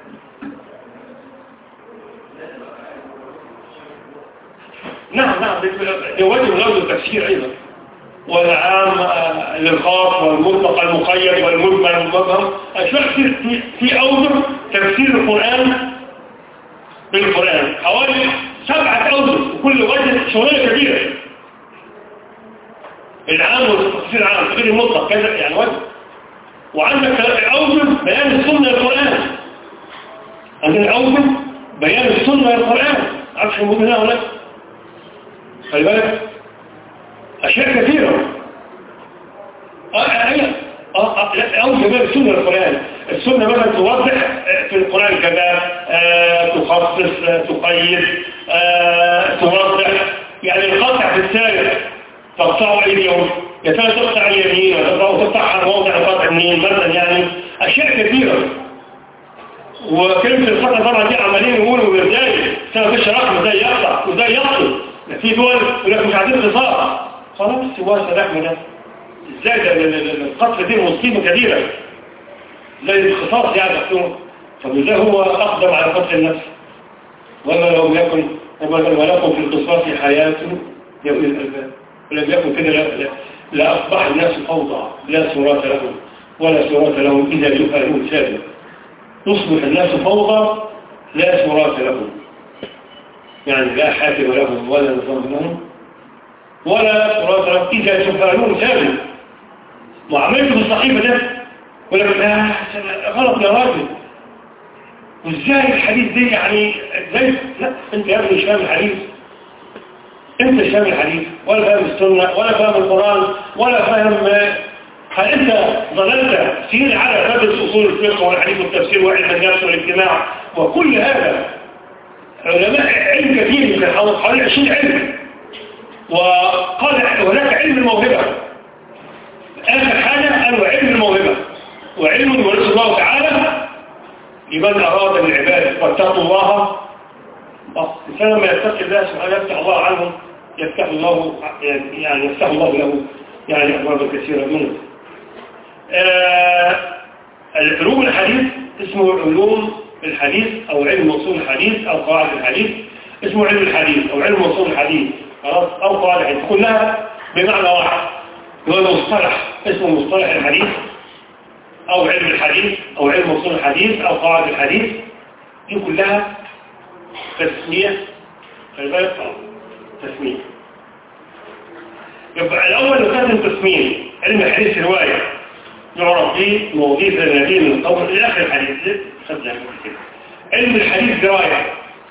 نعم نعم يواجه لفظ التفسير أيضا، والعام للخاص والمطلق المقيد والمجمل المبهم. أشياء في في أوجه تفسير القرآن بالقرآن حوالي سبعة أوجه، وكل وجه شغلانة كبيرة. العام والتفسير العام غير المطلق كذا يعني وجه. وعندك أوجه بيان السنة للقرآن، عندنا أوجه بيان السنة للقرآن عرفش المدن هنا ولا خلي بالك أشياء كثيرة. أوجه بيان السنة للقرآن. السنة مثلا توضح في القرآن كذا آه، تخصص تقيد آه، توضح يعني القطع في السارق تقطعوا أيديهم يا ترى تقطع اليمين ولا تقطعها موضع القطع منين مثلا، يعني أشياء كثيرة. وكلمة القطع طبعا دي عمالين يقولوا ازاي سنة الشرح وازاي يقطع وازاي يقتل. في دول يقول لك مش عايزين قصاص خلاص سواه سلاح ده ازاي ده القتل دي مصيبة كبيرة زي القصاص يعني أخذون. فبذا هو أقدم على قتل النفس. وما لو يكن ولكم في القصاص حياة يا أولي الألباب. ولم يكن كده لا, لا, لا أصبح الناس فوضى لا سرات لهم ولا سرات لهم إذا يفعلون سابق. يصبح الناس فوضى لا سرات لهم، يعني لا حاكم لهم ولا نظام لهم ولا سرات لهم إذا يفعلون سابق. وعملت بالصحيفة ده ولا لا غلط يا راجل وازاي الحديث دي يعني ازاي لا انت يا ابني مش فاهم الحديث انت مش فاهم الحديث ولا فاهم السنة ولا فاهم القرآن ولا فاهم، هل انت ظللت سير على مدرس اصول الفقه والحديث والتفسير وعلم النفس والاجتماع وكل هذا علماء علم كثير من حوالي عشرين علم، وقال هناك علم الموهبة. آخر حاجة قالوا علم الموهبة، وعلم يورثه الله تعالى لمن أراد من العباد واتقوا الله. الإنسان لما يتقي الله سبحانه يفتح الله عنه، يفتح الله يعني يفتح الله له يعني أبواب كثيرة منه. آه العلوم الحديث اسمه علوم الحديث أو علم أصول الحديث أو قواعد الحديث، اسمه علم الحديث أو علم أصول الحديث خلاص، أو قواعد الحديث، كلها بمعنى واحد، هو المصطلح اسمه مصطلح الحديث أو علم الحديث أو علم أصول الحديث أو قواعد الحديث. دي كلها تسمية، خلي تسمية. يبقى الأول نقدم تسمية علم الحديث رواية يعرف به مواضيع النبي من القول إلى آخر الحديث. علم الحديث رواية،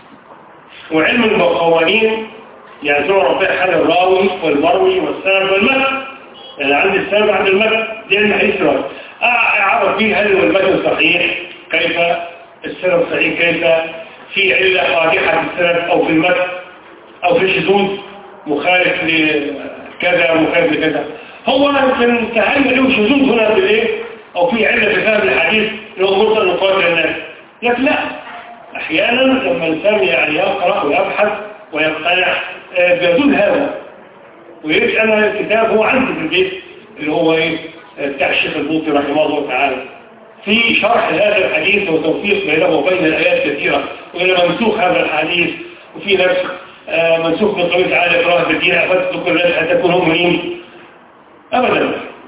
وعلم القوانين يعني تعرف بها حال الراوي والمروي والسند والمتن، يعني عند السند وعند المتن دي علم الحديث رواية. أعرف به هل المتن صحيح، كيف السند صحيح، كيف في علة قادحة في السند أو في المتن أو في شذوذ مخالف لكذا مخالف لكذا. هو كان تهيأ له شذوذ هنا بالايه او في علة في فهم الحديث اللي هو مرسل مقاتل الناس، لكن لا، احيانا لما الانسان يعني يقرا ويبحث ويقتنع بيزول هذا ويبقى انا الكتاب هو عندي في البيت اللي هو ايه بتاع الشيخ البوطي رحمه الله تعالى في شرح هذا الحديث وتوفيق بينه وبين الايات كثيره، وإلى منسوخ هذا الحديث وفي نفس منسوخ من قوله تعالى اكراه بالدين افتتكم الناس حتى تكونوا مؤمنين. أبدا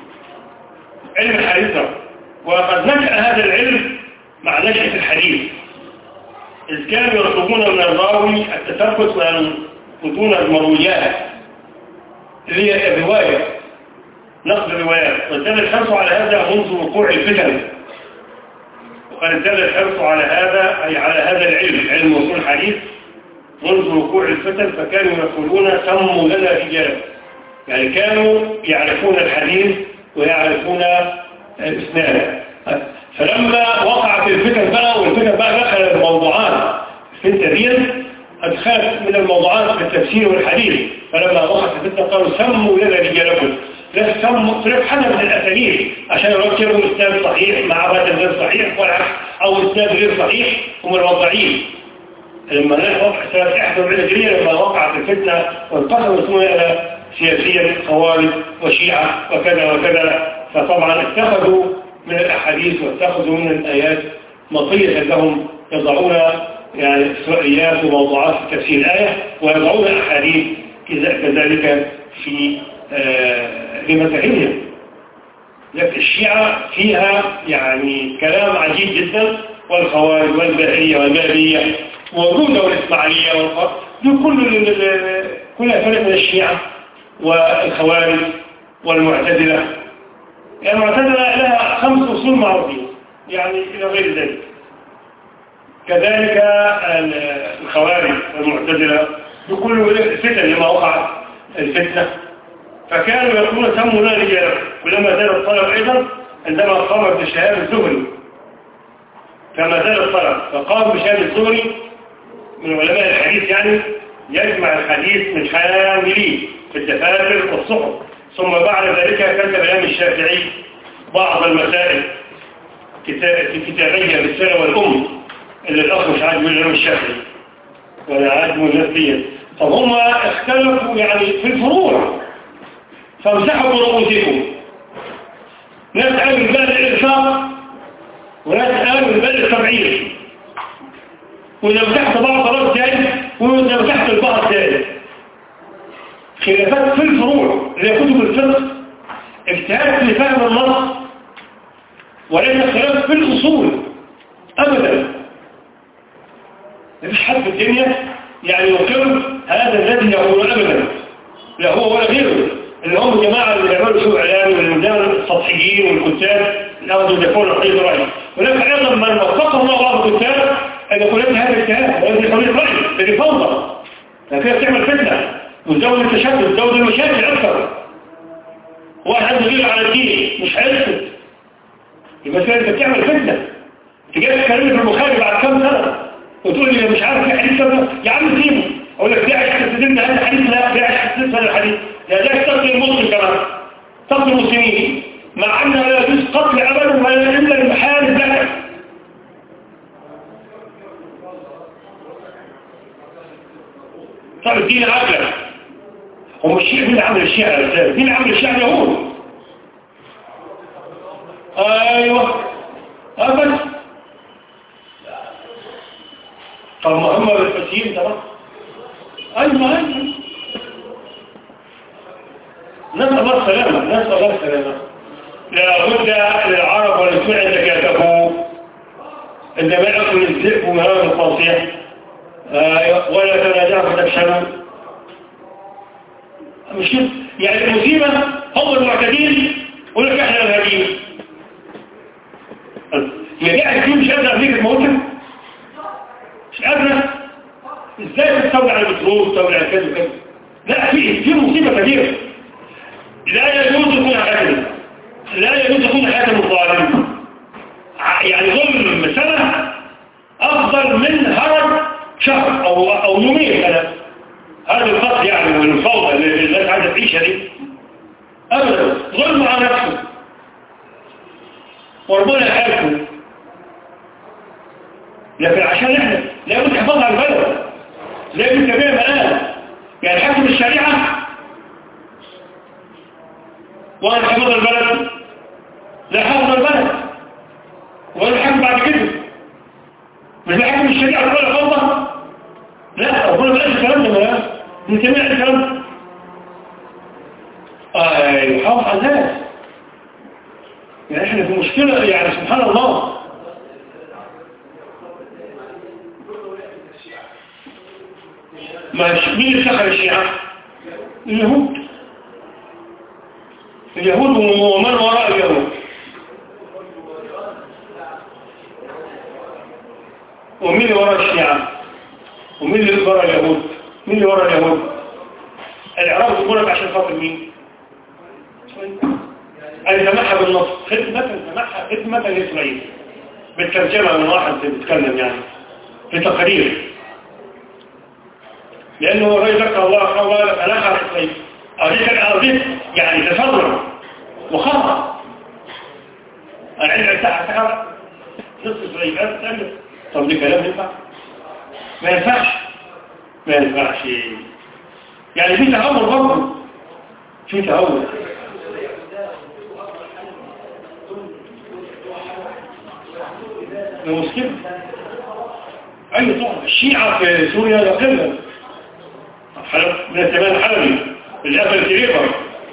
علم الحديث، وقد نشأ هذا العلم مع نشأة الحديث، إذ كانوا يطلبون من الراوي التثبت من متون المرويات اللي هي الرواية، نقد الروايات، وازداد الحرص على هذا منذ وقوع الفتن، وقد ازداد الحرص على هذا أي على هذا العلم علم وصول الحديث منذ وقوع الفتن، فكانوا يقولون سموا لنا رجالا، يعني كانوا يعرفون الحديث ويعرفون الإسناد. فلما وقعت الفتن بقى والفتن بقى دخل الموضوعات الفتنة دي أدخلت من الموضوعات في التفسير والحديث، فلما وقعت الفتنة قالوا سموا لنا رجالكم، لا سموا طريق حاجة من الأسانيد عشان يركبوا إسناد صحيح مع متن غير صحيح والعكس، أو إسناد غير صحيح هم الوضعين. لما وقع سنة إحدى والعشرين لما وقعت الفتنة وانقسموا اسمها إلى سياسيا خوارج وشيعة وكذا وكذا، فطبعا اتخذوا من الأحاديث واتخذوا من الآيات مطية لهم، يضعون يعني إسرائيليات وموضوعات في تفسير الآية ويضعون أحاديث كذلك في لمذاهبهم. لكن الشيعة فيها يعني كلام عجيب جدا، والخوارج والبهائية والبابية ووجودة والإسماعيلية والخوارج كل كلها فرق من الشيعة والخوارج والمعتزلة. يعني المعتزلة لها خمس أصول معروفين يعني إلى غير ذلك، كذلك الخوارج والمعتزلة بكل فتن لما وقعت الفتنة، فكانوا يقولون سمونا رجالا. ولما زال الطلب أيضا عندما قام بشهاب الزهري، كما زال الطلب فقام بشهاب الزهري من علماء الحديث، يعني يجمع الحديث من حامله في الدفاتر والصحف، ثم بعد ذلك كتب الإمام الشافعي بعض المسائل في كتابيه بالسنة والأم اللي الأخ مش عاجبه الإمام الشافعي ولا عاجبه الناس دي، فهم اختلفوا يعني في الفروع فامسحوا برؤوسكم، ناس قالوا البلد الإرشاق وناس قالوا البلد التبعير، وإذا مسحت بعض طرف ثاني وإذا مسحت البعض ثاني. خلافات في الفروع اللي هي كتب الفقه، اجتهاد في فهم النص، وليس خلاف في الأصول أبدا. مفيش حد في الدنيا يعني يقر هذا الذي يقول أبدا، لا هو ولا غيره، اللي هم جماعة اللي يعملوا سوء إعلام والمدار السطحيين والكتاب الأخذوا يدفعون القيد رأي. ولكن أيضا من وفقه الله بعض الكتاب أن يقول لك هذا الكلام وهذه حرية رأي، هذه فوضى، فكيف تعمل فتنة وزود التشدد، زود المشاكل أكثر. واحد عنده غير على الدين مش هيسكت، يبقى انت بتعمل فتنة. تجي تكلمني في البخاري بعد كام سنة وتقول لي مش عارف في حديث كذا، يا عم سيبه. اقول لك ليه عشان تستدل هذا الحديث؟ لا، ليه عشان تستدل هذا الحديث؟ لا، ده تقتل المسلم كمان، تقتل المسلمين، مع أن لا يجوز قتل أبدا إلا المحارب لك. طب الدين عقلك، هم الشيعة مين عمل الشيعة يا أستاذ؟ مين عمل الشيعة؟ اليهود. أيوة أبدا. طب ما هم بالفسيين ترى. أيوة أيوة. نسأل الله السلامة، نسأل الله السلامة. لا بد للعرب والسوء أن تكاتفوا عندما يأكل الذئب ويرى القاصية ولا تنازعوا فتفشلوا. مش كده؟ يعني المصيبة هم المعتدين يقول لك احنا الهاديين. هي قاعد فيه مش قادرة أمريكا تموتها؟ مش قادرة؟ ازاي تستولي على البترول تستولي على كذا وكذا؟ لا، في في مصيبة كبيرة. لا يجوز يكون عادل، لا يجوز يكون حاكم ظالم. يعني ظلم سنة أفضل من هرب شهر أو أو يومين ثلاثة. هذا القتل يعني من الفوضى اللي الناس عايزة تعيشها دي. أبدا، ظلم على نفسه وربنا يحاربه. لكن عشان احنا لابد نحافظ على البلد، لابد نتبع الآن. يعني حكم الشريعة وانا حفظ البلد، لا حفظ البلد ولا حكم بعد كده. مش حكم الشريعة ولا فوضى. لا، ربنا ما قالش الكلام ده، ما نتبع الكلام ده. اي يحافظ على الناس. يعني احنا في مشكلة، يعني سبحان الله. ماشي، مين اللي سخر الشيعة؟ اليهود. اليهود ومن وراء اليهود. ومين اللي وراء الشيعة؟ ومين اللي وراء اليهود؟ مين اللي وراء اليهود؟ العراق تقولك عشان خاطر مين؟ أي سماحة بالنص، خدمة سماحة خدمة لإسرائيل بالترجمة من واحد بيتكلم يعني في تقرير، لأنه الرئيس ذكر الله قال ألاخر إسرائيل أريد أريد يعني تفضل وخطأ. العلم بتاعها تعرف نص إسرائيل أسأل. طب دي كلام ينفع؟ ما ينفعش ما ينفعش يعني في تهور برضه، في تهور. المسلم أي طبعا الشيعة في سوريا يقل من الزمان الحلبي الأفل الكريفة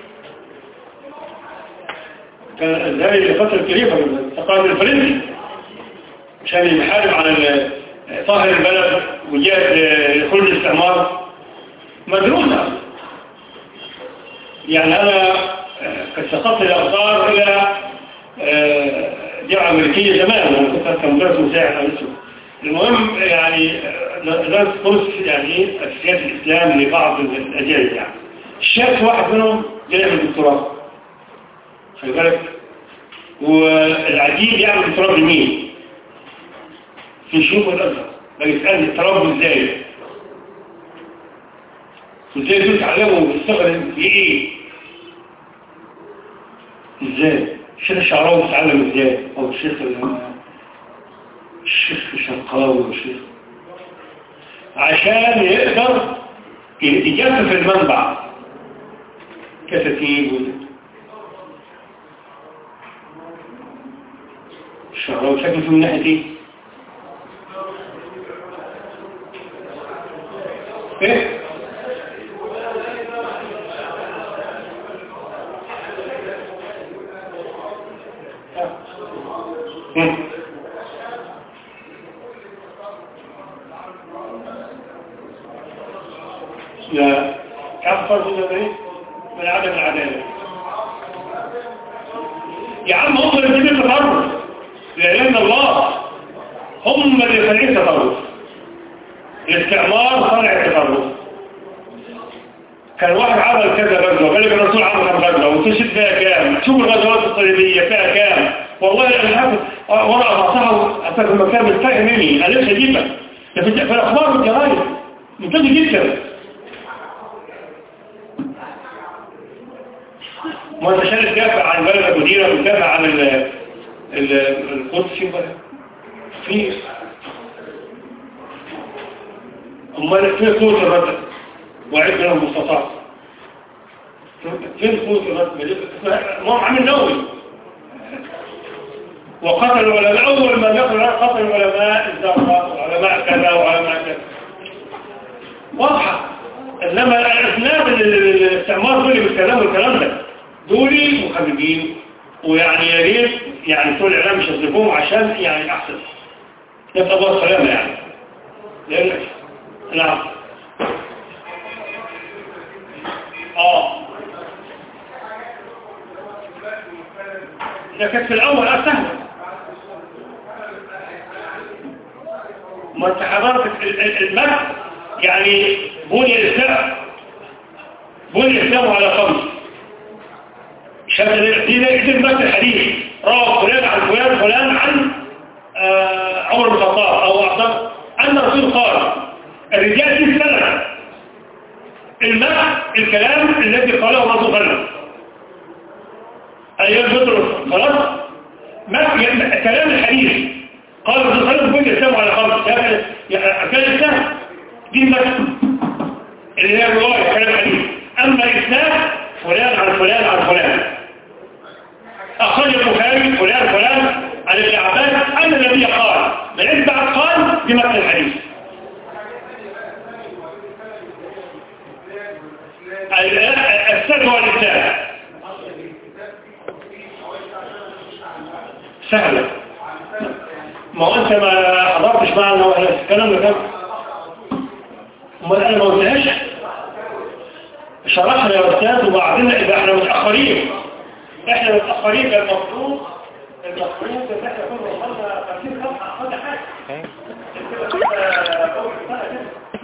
كان ذهبي لفترة الكريفة التقاعد الفرنسي عشان يحارب على طاهر البلد وجاء خروج الاستعمار مدروسة. يعني أنا قد سقطت الأخبار إلى جامعة أمريكية زمان، أنا كنت كمدرس مساعد على اسمه. المهم يعني لازم تدرس يعني أساسيات الإسلام لبعض الأجيال. يعني الشاب واحد منهم جاي من الدكتوراه، خلي بالك. والعجيب يعمل دكتوراه بمين؟ في شيوخ الأزهر. بيسألني التربي ازاي؟ ازاي دول تعلموا وبيستخدم في ايه؟ ازاي؟ الشيخ الشعراوي بيتعلم ازاي؟ او الشيخ الشيخ الشرقاوي والشيخ عشان يقدر يجفف المنبع كتاتيب الشعراوي شكله من ناحية ايه؟ ايه؟ لا كفر من ايه؟ من عدم العدالة. يا عم هم اللي بيجي التطرف لأن الله هم اللي يخلقين التطرف. الاستعمار صنع التطرف. كان واحد عمل كذا غزوة، قال لك الرسول عمل كم غزوة وتشد فيها كام، شوف الغزوات الصليبية فيها كام، والله أنا حافظ ورقة بعصها حتى في المكان مستحي مني، أنا ليش أجيبها؟ في الأخبار والجرايد منتج جدا. ما أنت شارك تدافع عن بلد مديرة وتدافع عن القدس في أمال فين قوة الرد وعد لهم المستطاع؟ فين قوة الرد؟ ما عامل نووي وقتل العلماء. أول ما نقل قتل العلماء الزهراء وعلماء كذا وعلماء كذا واضحة. إنما الأسناب الاستعمار دول بالكلام والكلام ده دول مخرجين، ويعني يا ريت يعني كل الإعلام مش يصرفوهم عشان يعني أحسن يبقى الله سلامة يعني. لأن نعم آه ده كانت في الأول أسهل. ما انت حضرت المجد يعني بني الإسلام بني الإسلام على خمس شكل دي دي المجد الحديث روى فلان عن فلان فلان عن آه عمر بن الخطاب أو أعظم أن الرسول قال الرجال دي سنة المجد الكلام الذي قاله الرسول صلى الله عليه وسلم أيها الفترة خلاص كلام الحديث قال الرسول صلى الله عليه وسلم بني الإسلام على خمس كان الإسلام دي المجد اللي هي الرواية كلام الحديث. أما الإسلام فلان عن فلان عن فلان أخرج البخاري فلان فلان عن ابن عباس أن النبي قال من عند بعد قال بمثل الحديث. السر هو الإسلام سهلة. ما هو أنت ما حضرتش معنا الكلام ده امال انا ما قلتهاش شرحنا يا استاذ وبعدين اذا احنا متاخرين احنا متاخرين ده المفروض المفروض ان احنا كنا وصلنا خمسين صفحه اقل حاجه